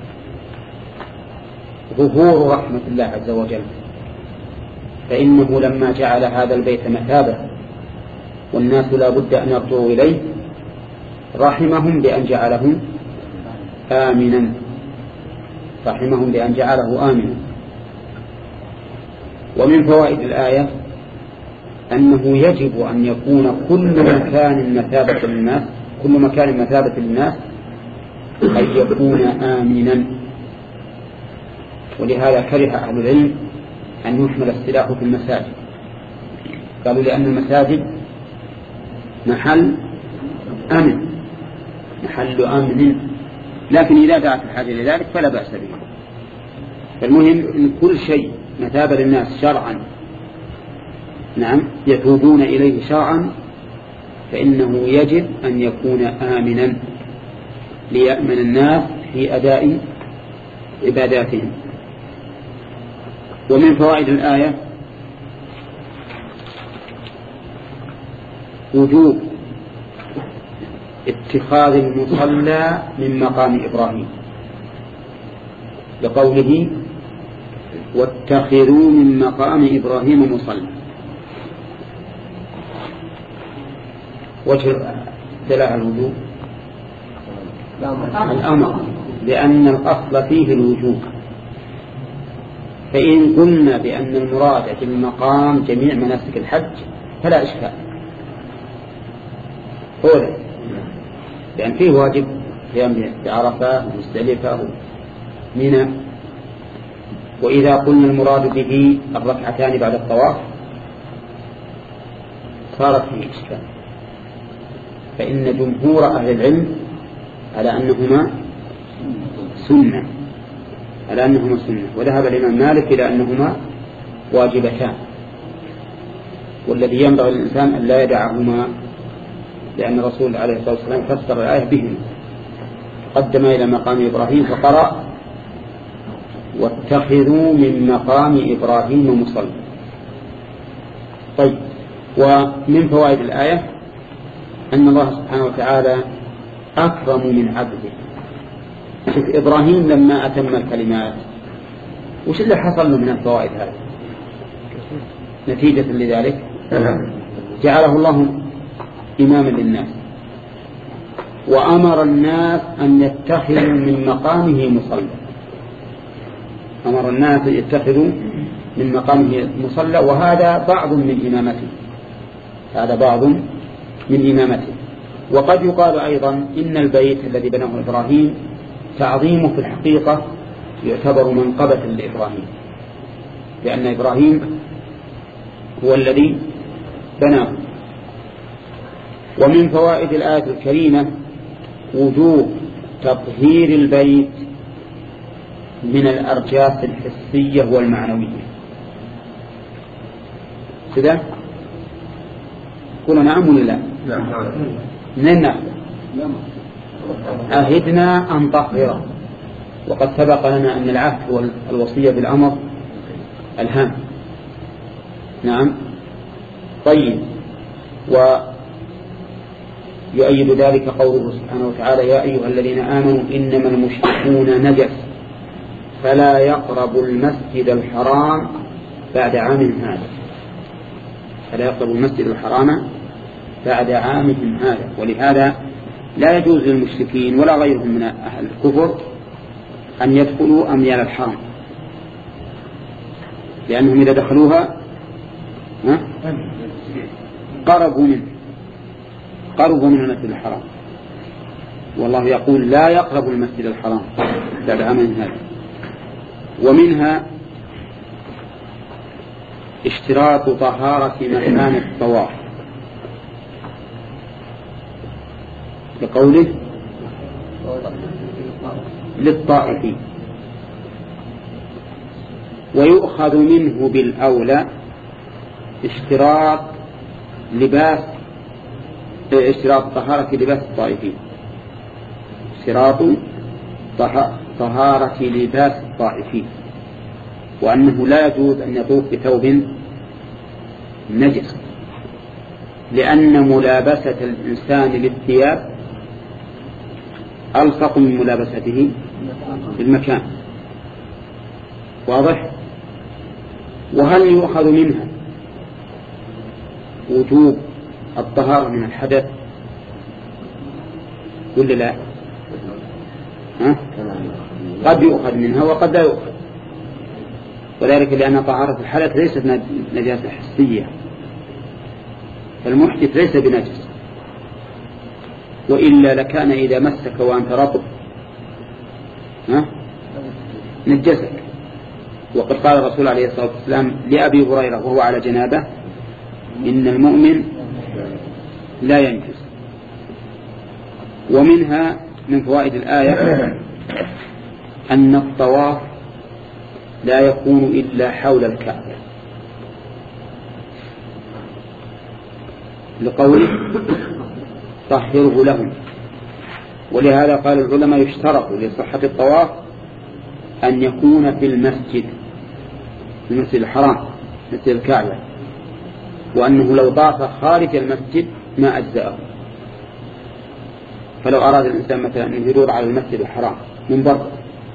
ظهور رحمة الله عز وجل، فإنه لما جعل هذا البيت مثابة والناس لا بد أن يرجعوا إليه رحمهم بأن جعلهم آمنا، رحمهم بأن جعله آمنا. ومن فوائد الآية أنه يجب أن يكون كل مكان مثابة للناس، كل مكان مثابة للناس أن يكون آمنا. ولهذا كره أهل العلم أن يحمل السلاح في المساجد، قالوا لأن المساجد محل أمن، محل أمن، لكن إذا دعت الحاجة لذلك فلا بأس به. فالمهم أن كل شيء مثابة للناس شرعا، نعم يتوبون إليه شرعا، فإنه يجب أن يكون آمنا ليأمن الناس في أداء عباداتهم. ومن فوائد الآية وجوب اتخاذ المصلى من مقام إبراهيم لقوله واتخذوا من مقام إبراهيم مصلى. وجه دلاء الوجوب الأمر، لأن الأصل فيه الوجوب. فإن قلنا بأن المراد في المقام جميع مناسك الحج فلا إشكال، هو لأن فيه واجب قيام بعرفة ومزدلفة ومنى. وإذا قلنا المراد به الركعتان بعد الطواف صارت فيه إشكال، فإن جمهور أهل العلم على أنهما سنة على أنهما سنة وذهب الإمام مالك إلى أنهما واجبتان، والذي ينبغي للإنسان أن لا يدعهما، لأن الرسول عليه الصلاة والسلام فسر الآية بهم. قدم إلى مقام إبراهيم فقرأ واتخذوا من مقام إبراهيم مصلى. طيب، ومن فوائد الآية أن الله سبحانه وتعالى أكرم من عبده. شوف إبراهيم لما أتم الكلمات وش اللي حصل له من الفوائد هذه؟ نتيجة لذلك جعله الله إماما للناس، وأمر الناس أن يتخذوا من مقامه مصلى. أمر الناس أن يتخذوا من مقامه مصلى، وهذا بعض من إمامته هذا بعض من إمامته. وقد يقال أيضا إن البيت الذي بناه إبراهيم تعظيمه في الحقيقة يعتبر منقبة لإبراهيم، لأن إبراهيم هو الذي بناه. ومن فوائد الآية الكريمة وجوب تطهير البيت من الأرجاس الحسية والمعنوية. كذا قلنا نعم ولا لا؟ من نعم. عهدنا أن طهره، وقد سبق لنا أن العهد هو الوصية بالأمر الهام. نعم. طيب، ويؤيد ذلك قوله سبحانه وتعالى يا أيها الذين آمنوا إنما المشركون نجس فلا يقربوا المسجد الحرام بعد عام هذا. فلا يقربوا المسجد الحرام بعد عامهم هذا. ولهذا لا يجوز للمشركين ولا غيرهم من أهل الكفر أن يدخلوا أميال الحرم، لأنهم إذا دخلوها قربوا منه قربوا من المسجد الحرام، والله يقول لا يقربوا المسجد الحرام بعد عامهم هذا. ومنها اشتراط طهارة مكان الطواف بقوله للطائفين. ويؤخذ منه بالأولى اشتراط لباس اشتراط طهارة لباس الطائفين اشتراط طهارة لباس الطائفين، وأنه لا يجوز أن يطوف بثوب نجس، لأن ملابسة الإنسان للثياب ألصق من ملابسته بالمكان. واضح؟ وهل يؤخذ منها وجوب الطهارة من الحدث ولا لا؟ ها؟ قد يؤخذ منها وقد لا يؤخذ، وذلك لأن طهارة الحدث ليست نجاسة حسية، فالمحدث ليس بنجس، وإلا لكان إذا مسك وأنت رطب ها نجسك. وقد قال الرسول عليه الصلاة والسلام لأبي هريرة وهو على جنابه إن المؤمن لا ينجس. ومنها من فوائد الآية أن الطواف لا يكون إلا حول الكعبة، لقوله طهره لهم. ولهذا قال العلماء يشترط لصحة الطواف أن يكون في المسجد في المسجد الحرام مسجد الكعبة، وأنه لو طاف خارج المسجد ما أجزأه. فلو أراد الإنسان مثلا أن يدور على المسجد الحرام من برا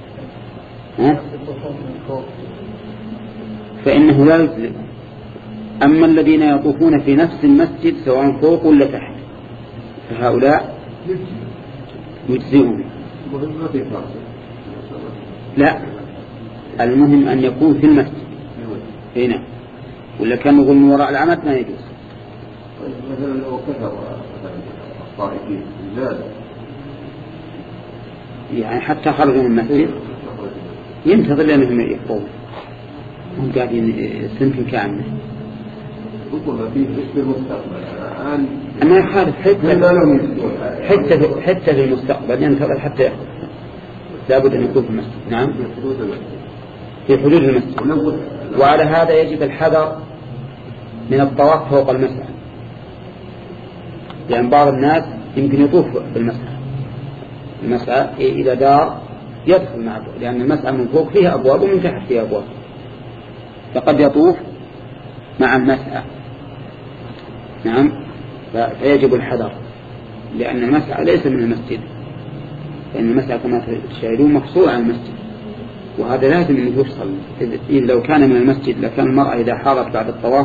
فإنه لا يجزئ. أما الذين يطوفون في نفس المسجد سواء فوق ولا تحت فهؤلاء يجزئون. لا، المهم أن يكون في المسجد هنا، ولا كان نقول من وراء العمد ما يجوز. مثلا لو كثر الطائفين زاد يعني حتى خرجوا من المسجد ينتظر لأنهم يفطرون، هم قاعدين سنتين كاملة. ربما فيه اسم المستقبل الآن أما يخالف حتى حتى حتى في المستقبل ينتظر حتى يأخذ، لابد أن يكون في المسجد. نعم في حدود المسجد. وعلى هذا يجب الحذر من الطواف فوق المسعى، لأن بعض الناس يمكن يطوف بالمسعى، المسعى إذا دار يدخل معه، لأن المسعى من فوق فيها أبواب ومن تحت فيها أبواب، فقد يطوف مع المسعى. نعم فيجب الحذر، لأن المسعى ليس من المسجد، لأن المسعى كما تشاهدون مفصول عن المسجد، وهذا لازم أن يفصل. إذ لو كان من المسجد لكان المرأة إذا حاضت بعد الطواف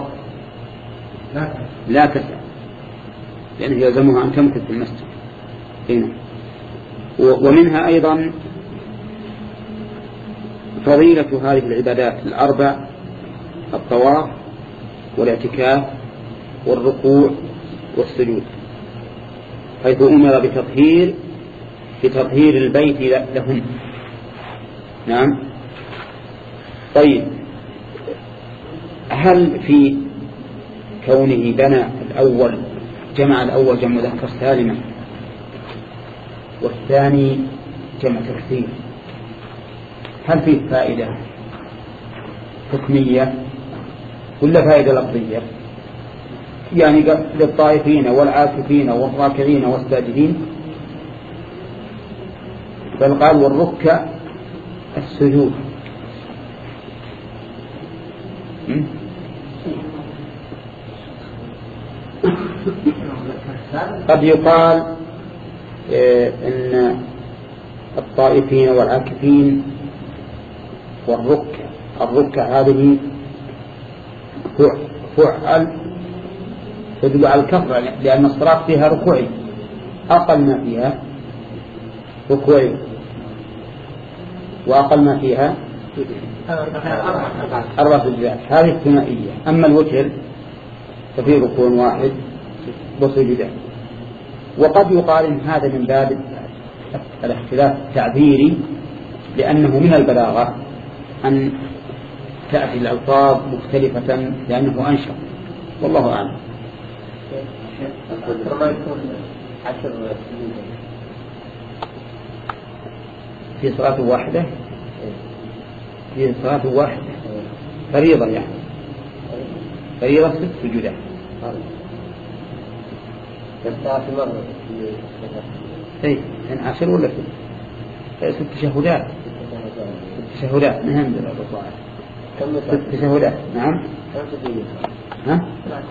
لا تسعى، لأنه يلزمها أن تمكث في المسجد هنا. ومنها أيضا فضيلة هذه العبادات الأربع: الطواف والاعتكاف والركوع والسجود، حيث أمر بتطهير بتطهير البيت لهم. نعم. طيب، هل في كونه بنى الأول جمع الأول جمع مذكر سالما والثاني جمع تكسير، هل فيه فائدة حكمية ولا فائدة لفظية؟ يعني للطائفين والعاكفين والراكعين والساجدين، بل قال والركع السجود. قد يقال إن الطائفين والعاكفين والركع، الركع هذه فعل تدل على الكفر، لأن الصلاة فيها ركوعي، أقل ما فيها ركوعي وأقل ما فيها أربع سجدات، هذه الثنائية. أما الوتر ففيه ركوع واحد وسجدان. وقد يقال إن هذا من باب الاختلاف التعبيري، لأنه من البلاغة أن تأتي الألفاظ مختلفة لأنه أنشط، والله أعلم. في صلاة واحدة في صلاة واحدة فريضة، يعني فريضة ست سجودات. اي ان عشر ولا ست ست تشهدات ست تشهدات نهم ست تشهدات. نعم. ها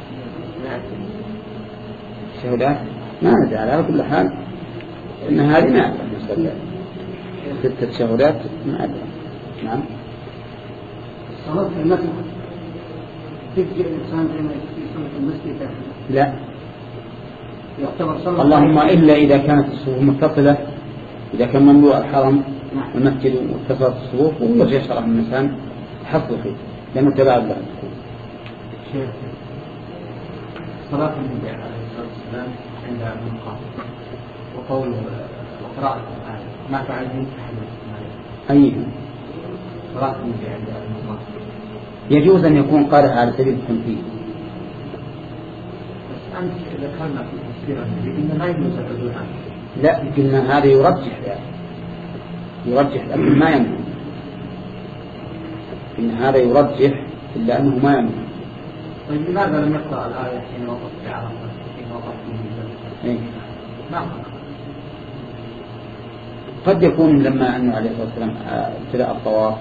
تشهدات ما ندري، على كل حال ان هذه ما أدري ست تشهدات ما أدري. نعم. الصلاة في المسجد تجزئ الإنسان حين يصلي في المسجد؟ لا، يعتبر صلاة اللهم إلا إذا كانت الصفوف متصلة، إذا كان مملوء الحرم المسجد واتصلت الصفوف ويرجع شرع الإنسان حصل فيه لأنه تباعد له. شيخ، صلاة النبي عليه الصلاة والسلام عند المقام وقوله وقراءة القرآن ما فعل به أحد أيها صلاة النبي عند المقام يجوز أن يكون قالها على سبيل التنفيذ. بس أنت ذكرنا في تفسير النبي إن ما يجوز العدوان. لا، قلنا هذا يرجح يعني يرجح لكن ما يمنع، إن هذا يرجح إلا أنه ما يمنع. طيب لماذا لم يقرأ الآية حين وقف في عرفة حين وقف في إيه؟ ما قد يكون لما أنه عليه الصلاة والسلام ابتدأ الطواف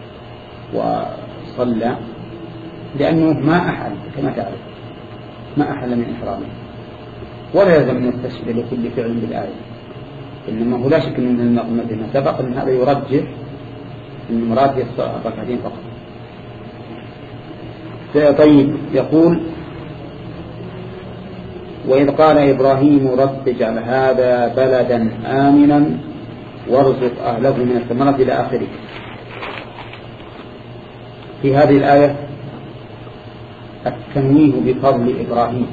وصلى، لأنه ما أحل كما تعرف ما أحل من إحرامه، ولا يلزم أن يستشهد لكل فعل بالآية، إنما هو لا شك أن مثل ما سبق أن هذا يرجح أن المراد ركعتين فقط. طيب يقول وإذ قال إبراهيم رب اجعل هذا بلدا آمنا وارزق أهله من الثمرات إلى آخره. في هذه الآية التنويه بفضل إبراهيم،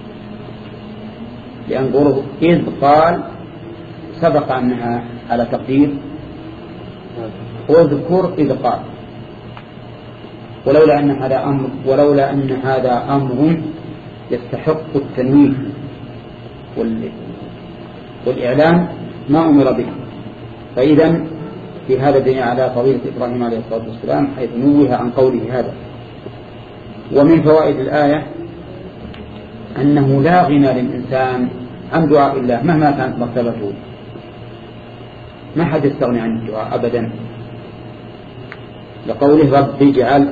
لأن قوله إذ قال سبق أنها على تقدير واذكر إذ قال، ولولا أن هذا أمر ولولا أن هذا أمر يستحق التنويه والإعلام ما أمر به. فإذا في هذا الدنيا على فضيلة إبراهيم عليه الصلاة والسلام حيث نوه عن قوله هذا. ومن فوائد الآية أنه لا غنى للإنسان عن دعاء الله مهما كانت مرتبته، ما حد يستغني عن الدعاء أبدا، لقوله رب اجعل.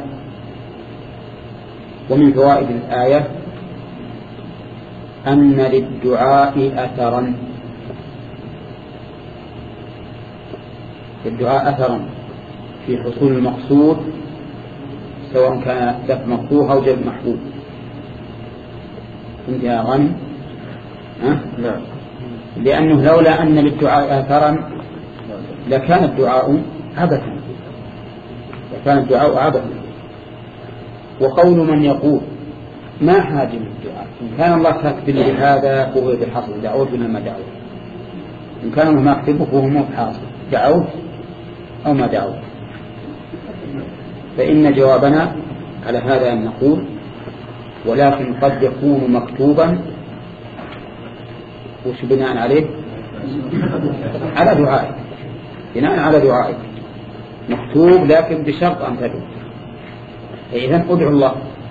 ومن فوائد الآية أن للدعاء أثرا، الدعاء أثرا في حصول المقصود سواء كان دفع مقصود أو جلب محبوب. انت يا غني أه؟ نعم. لأنه لولا أن للدعاء أثرا لكان الدعاء عبثا، لكان الدعاء عبثا. وقول من يقول ما حاجة الدعاء، إن كان الله كاتب لي هذا فهو بحصل دعوت ولا ما دعوت، إن كان الله ما كتبه فهو مو بحاصل دعوت أو ما دعوت. فإن جوابنا على هذا أن نقول ولكن قد يكون مكتوبا وش بناء عليه على دعائك، بناء على دعائك مكتوب لكن بشرط أن تدعو. فإذا أدعو الله،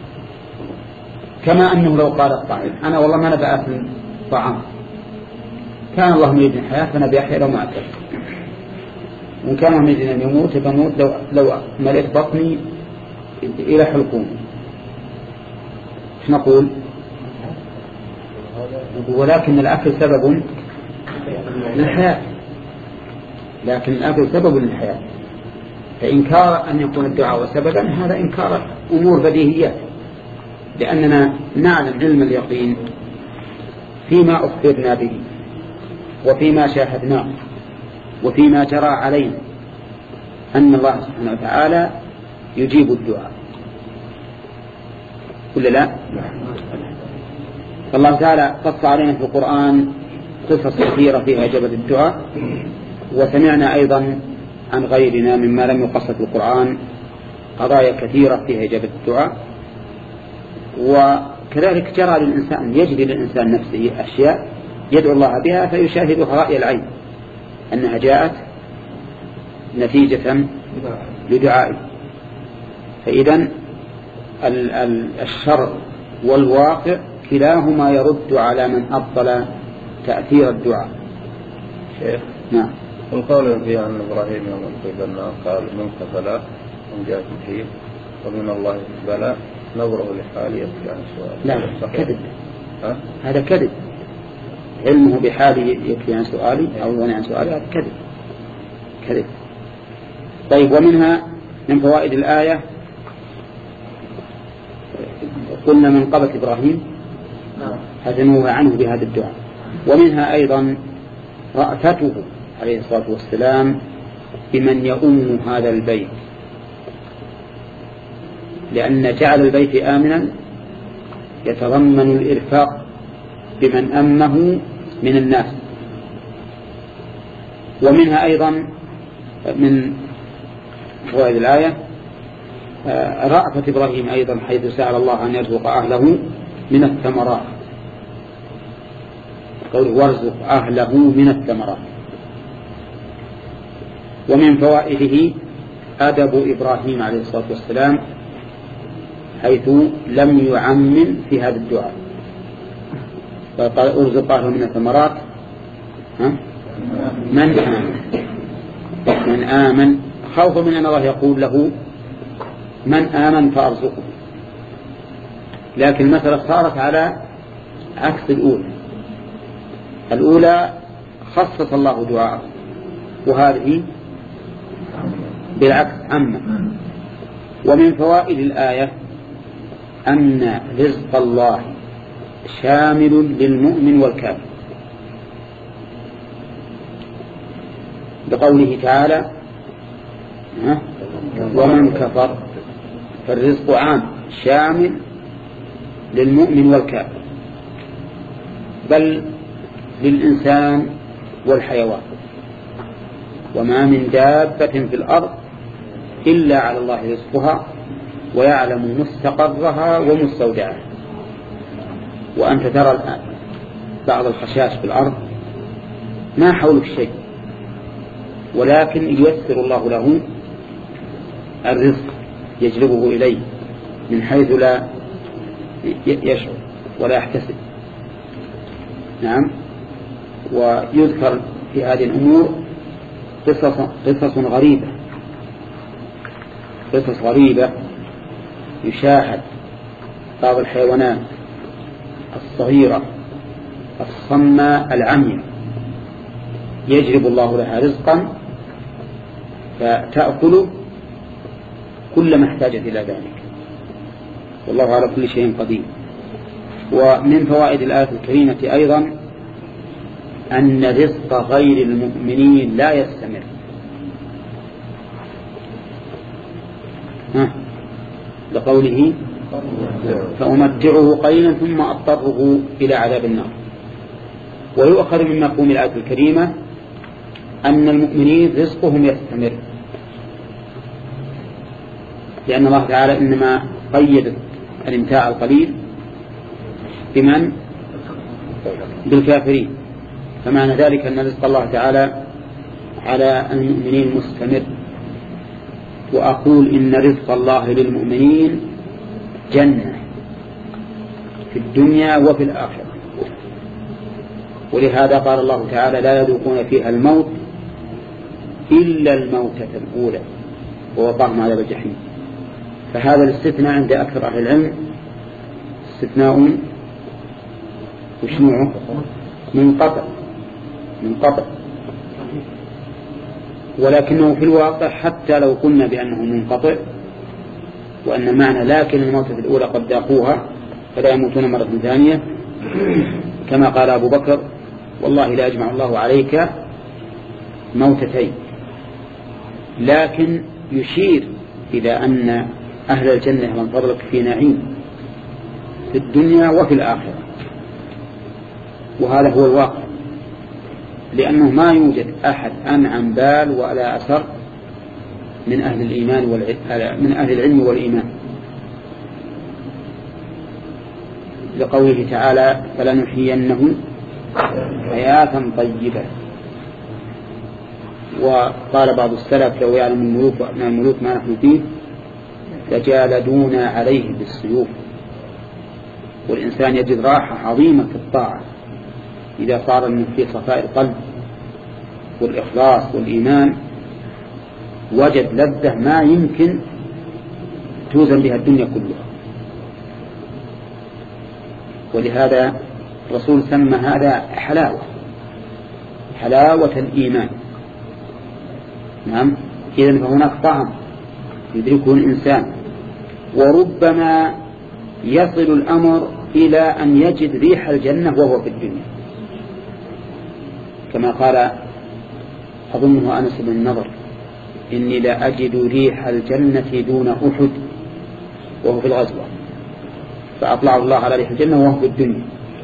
كما أنه لو قال الطعام أنا والله ما نبأ أكل طعام، كان الله يريد الحياة فأنا بأحيا لو ما أكل، وإن كان الله يريد أن يموت فموت لو, لو ملئت بطني إلى حلقوم. ايش نقول؟ ولكن الأكل سبب للحياة، لكن الأكل سبب للحياة. فإنكار أن يكون الدعاء سببا هذا إنكار أمور بديهيات، لأننا نعلم علم اليقين فيما أخبرنا به وفيما شاهدناه وفيما جرى علينا أن الله سبحانه وتعالى يجيب الدعاء ولا لا؟ الله تعالى قص علينا في القرآن قصص كثيرة فيها إجابة الدعاء، وسمعنا أيضا عن غيرنا مما لم يقص في القرآن قضايا كثيرة فيها إجابة الدعاء. وكذلك جرى للإنسان يجري للإنسان نفسه أشياء يدعو الله بها فيشاهدها رأي العين أنها جاءت نتيجة لدعائه. فإذا الشرع والواقع كلاهما يرد على من أبطل تأثير الدعاء. شيخ نعم. القول في أن إبراهيم يوم القيامة النار قال منك فلا من جاءت الحين ومن الله بلا نظره لحالي يبكي عن سؤال. لا كذب، هذا كذب. علمه بحالي يبكي عن سؤالي أو يغني عن سؤالي هذا كذب كذب. طيب ومنها من فوائد الآية قلنا من قبل إبراهيم هزموه عنه بهذا الدعاء. ومنها أيضا رأفته عليه الصلاة والسلام بمن يؤم هذا البيت، لأن جعل البيت آمنا يتضمن الإرفاق بمن أمه من الناس. ومنها أيضا من فوائد الآية رأفة إبراهيم أيضا حيث سأل الله أن يرزق أهله من الثمرات، قول وارزق أهله من الثمرات. ومن فوائده أدب إبراهيم عليه الصلاة والسلام حيث لم يعمم في هذا الدعاء، فقال أرزق أهله من الثمرات من آمن من آمن خوف من أن الله يقول له من آمن فأرزقه، لكن المسألة صارت على عكس الأولى. الأولى خصص الله دعاءه، وهذه بالعكس عامة. ومن فوائد الآية أن رزق الله شامل للمؤمن والكافر، بقوله تعالى ومن كفر، فالرزق عام شامل للمؤمن والكافر، بل للإنسان والحيوان. وما من دابة في الأرض إلا على الله رزقها ويعلم مستقرها ومستودعها. وأنت ترى الآن بعض الخشاش في الأرض ما حولك شيء، ولكن ييسر الله له الرزق، يجلبه إليه من حيث لا يشعر ولا يحتسب. نعم. ويذكر في هذه الأمور قصص, قصص غريبة قصص غريبة يشاهد بعض الحيوانات الصغيرة الصماء العمياء يجلب الله لها رزقا فتأكل كل ما احتاجت إلى ذلك، والله على كل شيء قدير. ومن فوائد الآية الكريمة أيضا أن رزق غير المؤمنين لا يستمر. ها لقوله فأمتعه قليلا ثم أضطره إلى عذاب النار. ويؤخذ من مفهوم الآية الكريمة أن المؤمنين رزقهم يستمر، لأن الله تعالى إنما قيد الامتاع القليل بمن؟ بالكافرين. فمعنى ذلك أن رزق الله تعالى على المؤمنين مستمر. وأقول إن رزق الله للمؤمنين جنة في الدنيا وفي الآخرة، ولهذا قال الله تعالى لا يذوقون فيها الموت إلا الموتة الأولى ووقعهم عذاب الجحيم. فهذا الاستثناء عند أكثر أهل العلم استثناء وشنوعه منقطع منقطع ولكنه في الواقع حتى لو قلنا بأنه منقطع وأن معنى لكن الموتة الأولى قد ذاقوها فلا يموتون مرة ثانية، كما قال أبو بكر والله لا يجمع الله عليك موتتين، لكن يشير إلى أن أهل الجنة من فضلك في نعيم في الدنيا وفي الآخرة، وهذا هو الواقع، لأنه ما يوجد أحد أنعم بال ولا أثر من أهل الإيمان والعلم من أهل العلم والإيمان، لقوله تعالى فلنحيينه حياة طيبة. وقال بعض السلف لو يعلم الملوك وأبناء الملوك ما نحن فيه لجالدونا عليه بالسيوف. والإنسان يجد راحة عظيمة في الطاعة إذا صار من في صفاء القلب والإخلاص والإيمان، وجد لذة ما يمكن توزن بها الدنيا كلها. ولهذا الرسول سمى هذا حلاوة حلاوة الإيمان. نعم. إذن فهناك طعم يدركه الإنسان، وربما يصل الأمر إلى أن يجد ريح الجنة وهو في الدنيا، كما قال أظنه أنس بن النضر إني لا أجد ريح الجنة دون أحد وهو في الغزوة، فأطلع الله على ريح الجنة وهو في الدنيا.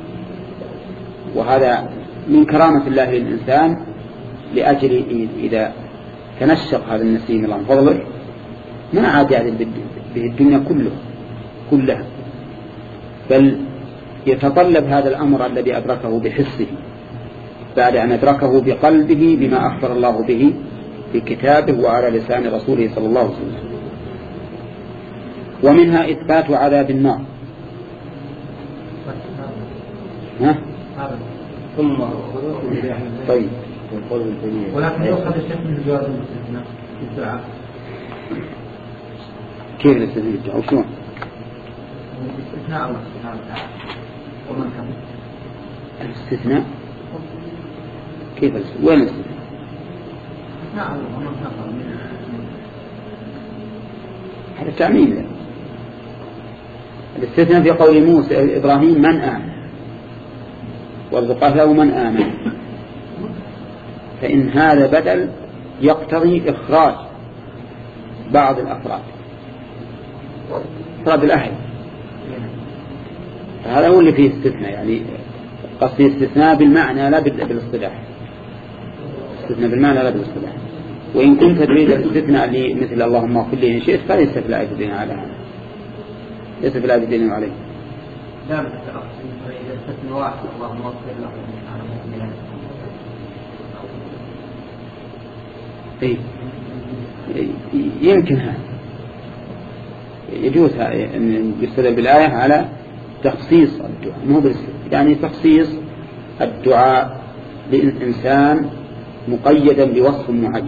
وهذا من كرامة الله للإنسان لأجل إذا تنشق هذا النسيم الله فضله ما عاد يعدل به الدنيا كله كلها، بل يتطلب هذا الأمر الذي أدركه بحسه بعد أن أدركه بقلبه بما أخبر الله به في كتابه وعلى لسان رسوله صلى الله عليه وسلم. ومنها إثبات عذاب النار. ها؟ ثم طيب. ولكن يؤخذ الشيخ من جواز الاستثناء في الدعاء. كيف الاستثناء في الدعاء؟ وشلون؟ الاستثناء أو الاستثناء ومن كفر. الاستثناء كيف الاستثناء؟ وين الاستثناء؟ هذا تعميم. الاستثناء في قول موسى إبراهيم من آمن وارزق له من آمن، فإن هذا بدل يقتضي إخراج بعض الأفراد، أفراد الأهل، فهذا هو اللي فيه استثناء. يعني قصدي استثناء بالمعنى لا بالاصطلاح، استثناء بالمعنى لا بالاصطلاح. وإن كنت تريد الاستثناء لي مثل اللهم اغفر لي إن شئت فليس في الآية الدين على هذا، ليس في الآية الدين عليه. لا بالتأخر إذا استثنى واحد اللهم اغفر له إيه يمكن هذا يجوز أن يستدل بالآية على تخصيص الدعاء، مو بالاستثناء، يعني تخصيص الدعاء للإنسان مقيدا بوصف معين،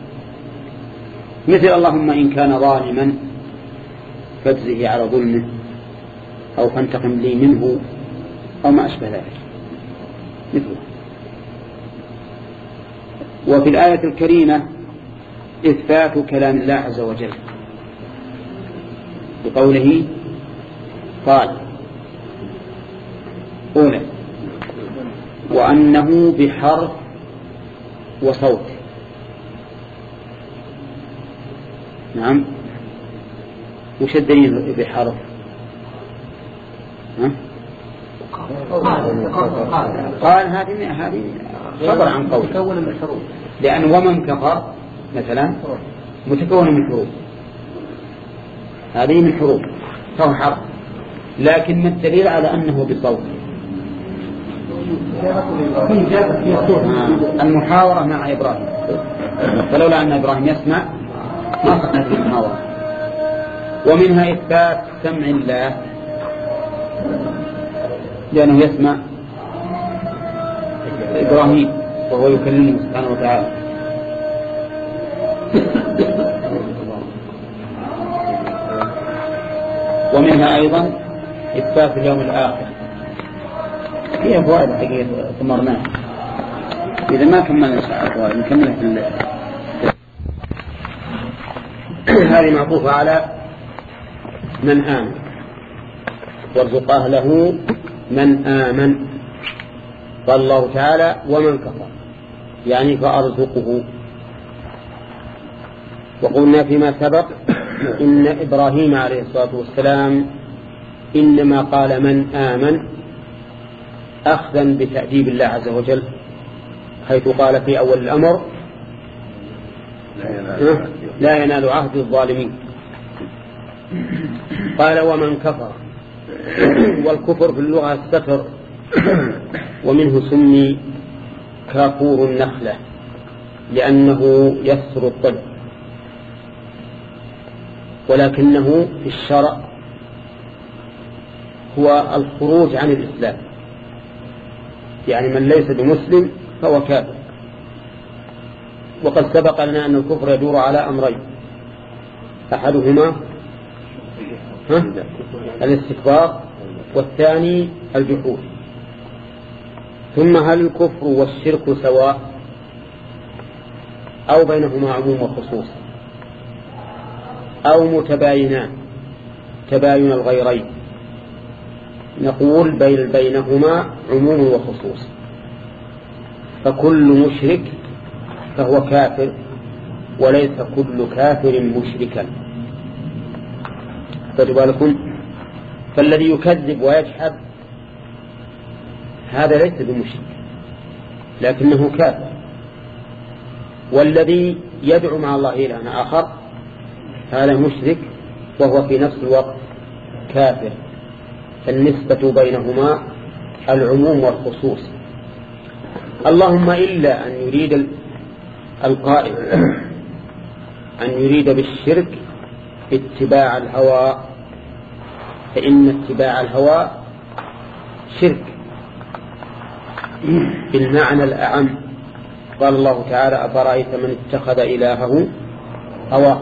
مثل اللهم إن كان ظالما فاجزه على ظلمه أو فانتقم لي منه أو ما أشبه ذلك مثله. وفي الآية الكريمة إثبات كلام الله عز وجل بقوله قال أولا وأنه بحرف وصوت. نعم، وش الدليل بحرف؟ ها؟ قال هذه هذه خبر عن قول، لأن ومن كفر مثلا متكون من حروف، هذه من حروف فهو حرف، لكن ما الدليل على أنه بصوت؟ المحاورة مع إبراهيم، فلولا أن إبراهيم يسمع ما صحت المحاورة. ومنها إثبات سمع الله لأنه يسمع إبراهيم وهو يكلمه سبحانه وتعالى. ومنها أيضا إثبات اليوم الآخر، فيها فوائد حقيقة ثمرناها، إذا ما كملنا الفوائد نكملها في الليل. هذه معطوفة على من آمن وارزق أهله من آمن. قال الله تعالى ومن كفر يعني فأرزقه. وقلنا فيما سبق إن إبراهيم عليه الصلاة والسلام إنما قال من آمن أخذا بتأديب الله عز وجل، حيث قال في أول الأمر لا ينال عهد الظالمين. قال ومن كفر، والكفر في اللغة الستر، ومنه سمي كافور النخلة لأنه يستر الطلع، ولكنه في الشرع هو الخروج عن الإسلام، يعني من ليس بمسلم فهو كافر. وقد سبق لنا أن الكفر يدور على أمرين، أحدهما الاستكبار والثاني الجحود. ثم هل الكفر والشرك سواء أو بينهما عموم وخصوص أو متباينان تباين الغيرين؟ نقول بين بينهما عموم وخصوص، فكل مشرك فهو كافر وليس كل كافر مشركا. فجبالكم فالذي يكذب ويجحد هذا ليس بمشرك لكنه كافر، والذي يدعو مع الله إلها آخر هذا مشرك وهو في نفس الوقت كافر. فالنسبة بينهما العموم والخصوص، اللهم إلا أن يريد القائل أن يريد بالشرك اتباع الهوى، فإن اتباع الهوى شرك بالمعنى الأعم. قال الله تعالى أفرأيت من اتخذ إلهه هوى،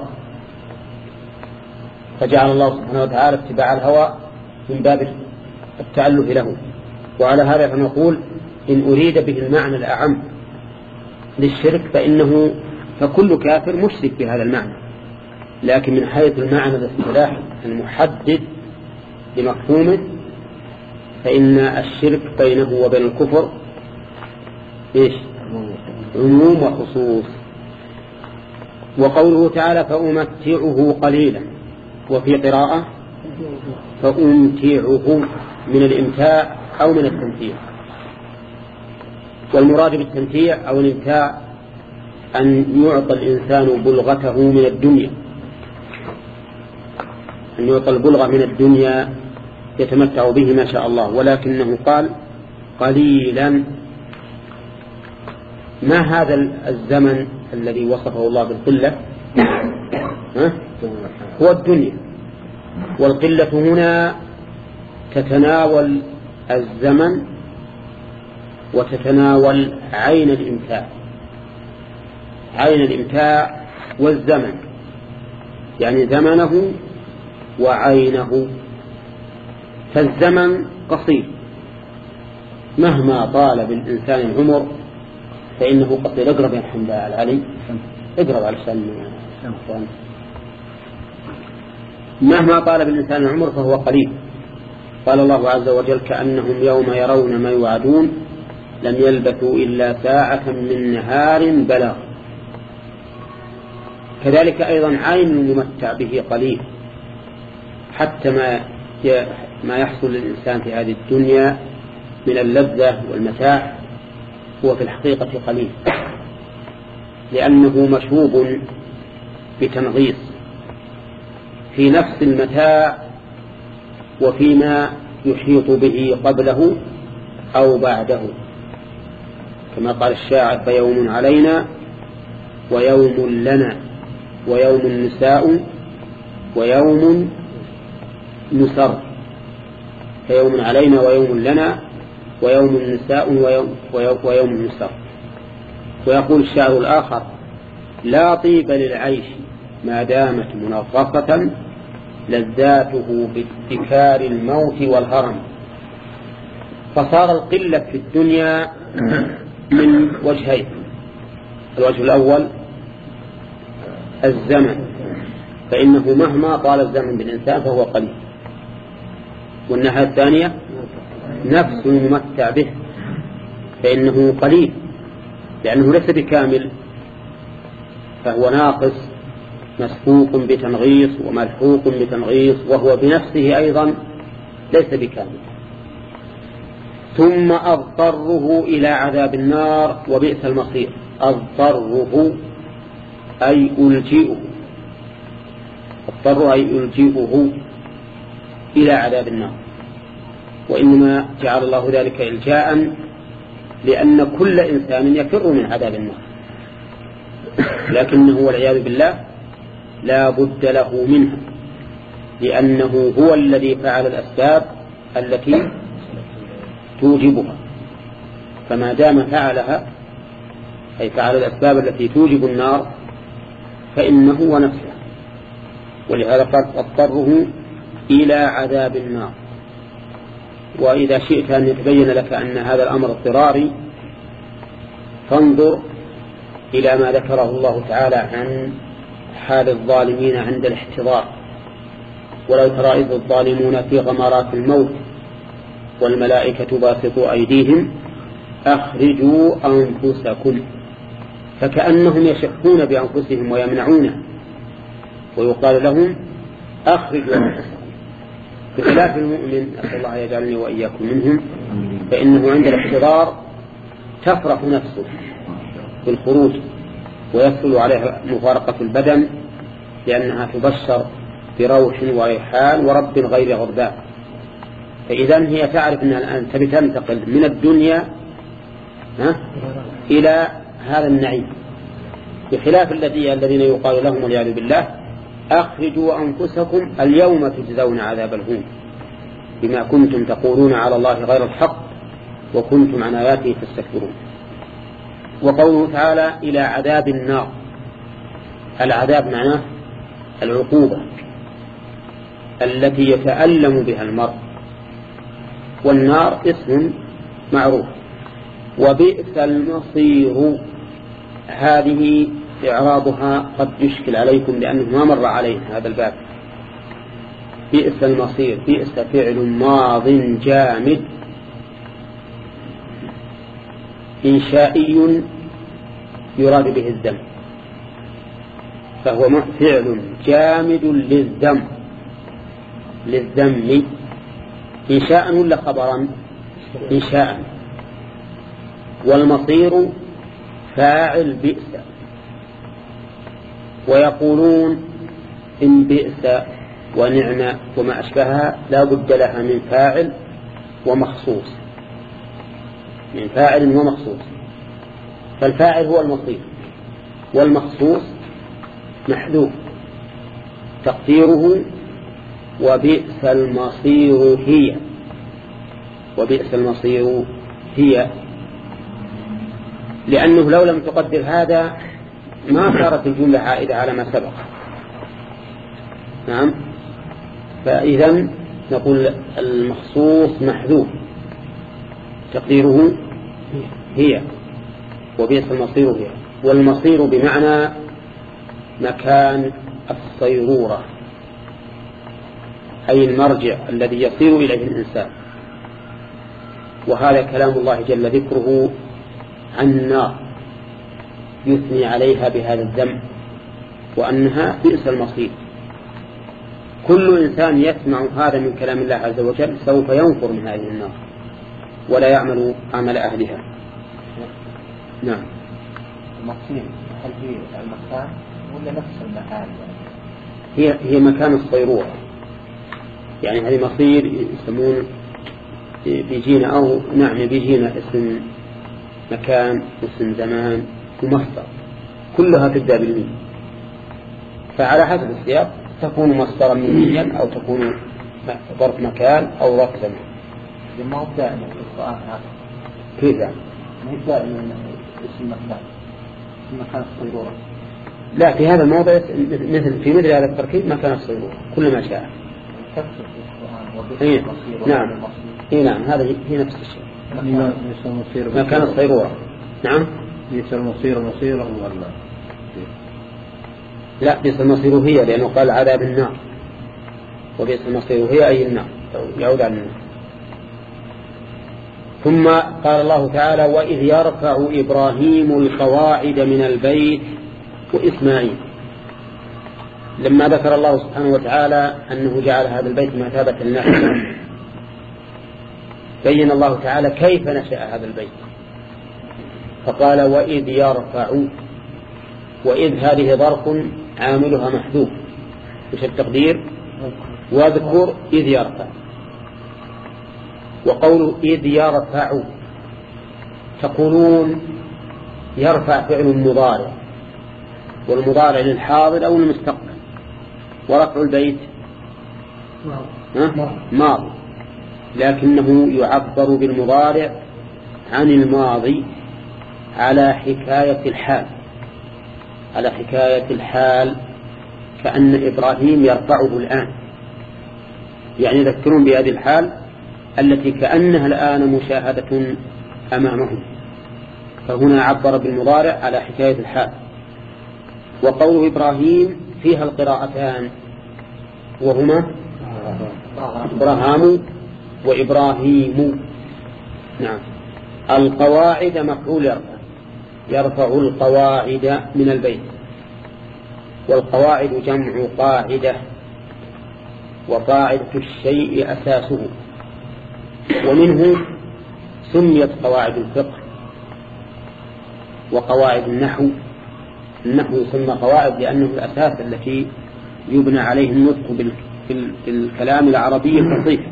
فجعل الله سبحانه وتعالى اتباع الهوى من باب التعلق له. وعلى هذا فنقول إن أريد به المعنى الأعم للشرك فإنه فكل كافر مشرك بهذا المعنى، لكن من حيث المعنى الاصطلاحي المحدد لمفهومه فإن الشرك بينه وبين الكفر إيش؟ عموم وخصوص. وقوله تعالى فأمتعه قليلا، وفي قراءة فأمتعه من الإمتاع أو من التمتيع، والمراد بالتمتيع أو الإمتاع أن يعطى الإنسان بلغته من الدنيا، أن يعطى البلغة من الدنيا يتمتع به ما شاء الله، ولكنه قال قليلا. ما هذا الزمن الذي وصفه الله بالقلة؟ هو الدنيا، والقلة هنا تتناول الزمن وتتناول عين الإمتاع، عين الإمتاع والزمن، يعني زمنه وعينه. فالزمن قصير مهما طال بالإنسان العمر فإنه قصير. اقرب يا محمد علي، اقرب على السن. مهما طال بالإنسان العمر فهو قليل. قال الله عز وجل كأنهم يوم يرون ما يوعدون لم يلبثوا إلا ساعة من نهار بلاغ. كذلك أيضا عين الممتع به قليل، حتى ما ما يحصل للإنسان في هذه الدنيا من اللذة والمتاع هو في الحقيقة قليل، لأنه مشوب بتنغيص في نفس المتاع وفيما يحيط به قبله أو بعده، كما قال الشاعر فيوم علينا ويوم لنا ويوم نساء ويوم نسر، فيوم علينا ويوم لنا ويوم نساء ويوم, ويوم نسر. ويقول الشاعر الآخر لا طيب للعيش ما دامت منغصة لذاته باتكار الموت والهرم. فصار القلة في الدنيا من وجهين: الوجه الأول الزمن، فإنه مهما طال الزمن بالإنسان فهو قليل، والناحية الثانية نفس الممتع به فإنه قليل، لأنه ليس بكامل، فهو ناقص مسبوق بتنغيص وملحوق بتنغيص، وهو بنفسه أيضا ليس بكامل. ثم أضطره إلى عذاب النار وبئس المصير. أضطره أي ألجئه، اضطر أي ألجئه إلى عذاب النار، وإنما جعل الله ذلك إلجاء لأن كل إنسان يفر من عذاب النار، لكنه والعياذ بالله لا بد له منها، لأنه هو الذي فعل الأسباب التي توجبها، فما دام فعلها أي فعل الأسباب التي توجب النار فإنه ونفسه. ولهذا قال اضطره إلى عذاب النار. وإذا شئت أن يتبين لك أن هذا الأمر اضطراري فانظر إلى ما ذكره الله تعالى عن حال الظالمين عند الاحتضار: ولو ترى إذ الظالمون في غمرات الموت والملائكة باسطوا أيديهم أخرجوا أنفسكم، فكأنهم يشحون بأنفسهم ويمنعونه، ويقال لهم أخرجوا أنفسكم. بخلاف المؤمن، أسأل الله يجعلني وإياكم منهم، فإنه عند الاحتضار تفرح نفسه بالخروج ويسهل عليها مفارقة البدن، لأنها تبشر بروح وريحان ورب غير غرباء. فإذا هي تعرف أنها الآن تبي تنتقل من الدنيا ها إلى هذا النعيم، بخلاف الذين يقال لهم والعياذ بالله أخرجوا أنفسكم اليوم تجزون عذاب الهون بما كنتم تقولون على الله غير الحق وكنتم عن آياته تستكبرون. وقوله تعالى إلى عذاب النار، العذاب معناه العقوبة التي يتألم بها المرء، والنار اسم معروف. وبئس المصير هذه إعرابها قد يشكل عليكم لأنه ما مر علينا هذا الباب. بئس المصير، بئس فعل ماض جامد إنشائي يراد به الذم، فهو فعل جامد للذم للذم إنشاء ولا خبرا؟ إنشاء. والمصير فاعل بئس، ويقولون إن بئس ونعم وما أشبهها لا بد لها من فاعل ومخصوص، من فاعل ومخصوص. فالفاعل هو المصير، والمخصوص محذوف تقديره وبئس المصير هي، وبئس المصير هي، لأنه لو لم تقدر هذا ما صارت الجملة عائدة على ما سبق. نعم. فإذا نقول المخصوص محذوف تقديره هي، وبئس المصير هي. والمصير بمعنى مكان الصيرورة، أي المرجع الذي يصير إليه الإنسان. وهذا كلام الله جل ذكره عن النار، يثني عليها بهذا الذم وأنها بئس المصير. كل إنسان يسمع هذا من كلام الله عز وجل سوف ينفر من هذه النار ولا يعمل عمل أهلها. نعم. المصير هل هي المكان ولا نفس المحل؟ هي هي مكان الصيرورة، يعني هذه مصير يسمون بيجينا، أو نعم بيجينا اسم مكان، اسم زمان، ومصدر، كلها تبدأ بالميم. فعلى حسب السياق تكون مصدرا ميميا أو تكون ظرف مكان أو ظرف زمان. ما هو دائما في القرآن هذا. كيف يعني؟ ما هو دائما اسم مكان، اسم مكان الصيرورة. لا، في هذا الموضع مثل في مثل هذا التركيب مكان الصيرورة كل ما شاء. إيه. نعم. إيه نعم، هذا هي نفس الشيء. مكان الصيرورة. نعم. بئس المصير مصيرا ولا؟ لا، بئس المصير هي، لأنه قال عذاب النار، وبئس المصير هي أي النار، يعود على النار. ثم قال الله تعالى: وإذ يرفع إبراهيم القواعد من البيت وإسماعيل. لما ذكر الله سبحانه وتعالى أنه جعل هذا البيت مثابة للناس، بين الله تعالى كيف نشأ هذا البيت، فقال: وإذ يرفع. وإذ هذه ظرف عاملها محذوف، وش التقدير؟ واذكر إذ يرفع. وقوله إذ يرفع، تقولون يرفع فعل مضارع، والمضارع للحاضر أو المستقبل، ورفع البيت ماضي، لكنه يعبر بالمضارع عن الماضي على حكاية الحال، على حكاية الحال، كأن إبراهيم يرفعه الآن، يعني يذكرون بهذه الحال التي كأنها الآن مشاهدة أمامهم، فهنا عبر بالمضارع على حكاية الحال. وقول إبراهيم فيها القراءتان، وهما إبراهام وإبراهيم. نعم. القواعد مفعول يرفع، يرفع القواعد من البيت، والقواعد جمع قاعدة، وقاعدة الشيء أساسه، ومنه سميت قواعد الفقه وقواعد النحو. النحو يسمى قواعد لأنه الأساس التي يبنى عليه النطق بالكلام العربي الفصيح،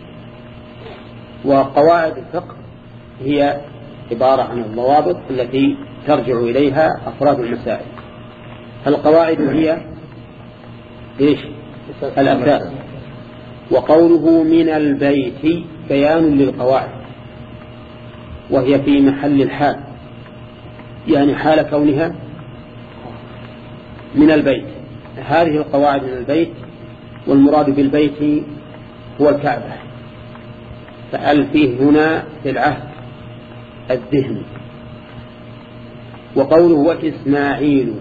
وقواعد الفقه هي عبارة عن الضوابط التي ترجع إليها أفراد المسائل. فالقواعد هي إيش؟ الأساس. وقوله من البيت بيان للقواعد، وهي في محل الحال، يعني حال كونها من البيت. هذه القواعد من البيت، والمراد بالبيت هو الكعبة، فأل فيه هنا للعهد الذهني، وقوله وإسماعيل،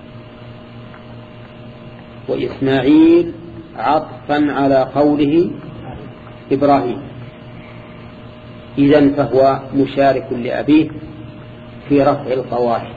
وإسماعيل عطفا على قوله إبراهيم، إذن فهو مشارك لأبيه في رفع القواعد.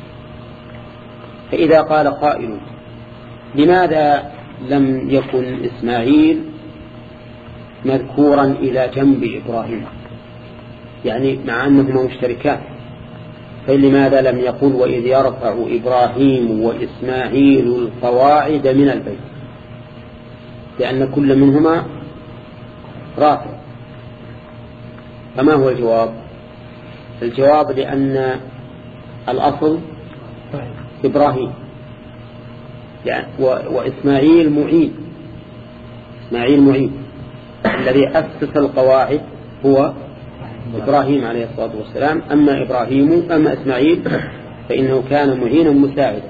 فإذا قال قائل لماذا لم يكن إسماعيل مذكورا إلى جنب إبراهيم، يعني مع أنهما مشتركان، فلماذا لم يقل وإذ يرفع إبراهيم وإسماعيل القواعد من البيت، لأن كل منهما رافع. فما هو الجواب؟ الجواب لأن الأصل إبراهيم يعني وإسماعيل معين، إسماعيل معين الذي أسس القواعد هو إبراهيم عليه الصلاة والسلام. أما إبراهيم أما إسماعيل فإنه كان معينا مساعدا.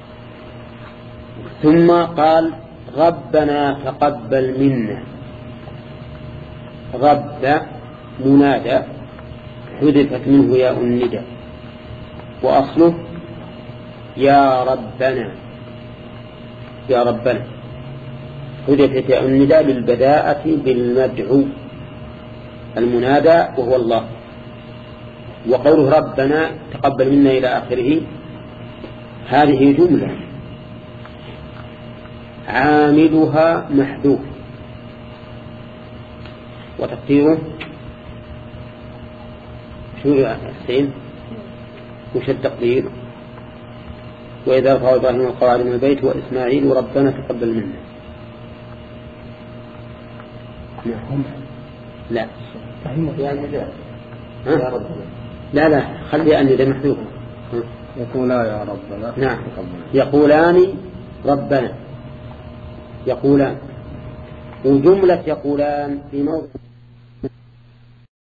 ثم قال ربنا تقبل منا. رب منادى حذفت منه ياء الندى، وأصله يا ربنا، يا ربنا حذفت ياء الندى للبداءة بالمدعو المنادى وهو الله. وقوله ربنا تقبل منا إلى آخره هذه جملة عاملها محذوف، وتقديره شو يا حسين؟ وش التقدير؟ وإذا رفع إبراهيم القواعد من البيت وإسماعيل ربنا تقبل منا. نعم. لا يا رب. لا لا خلي أن ذا محذوف. يقولا يا ربنا. نعم يقولان ربنا، يقولان، وجملة يقولان في موضع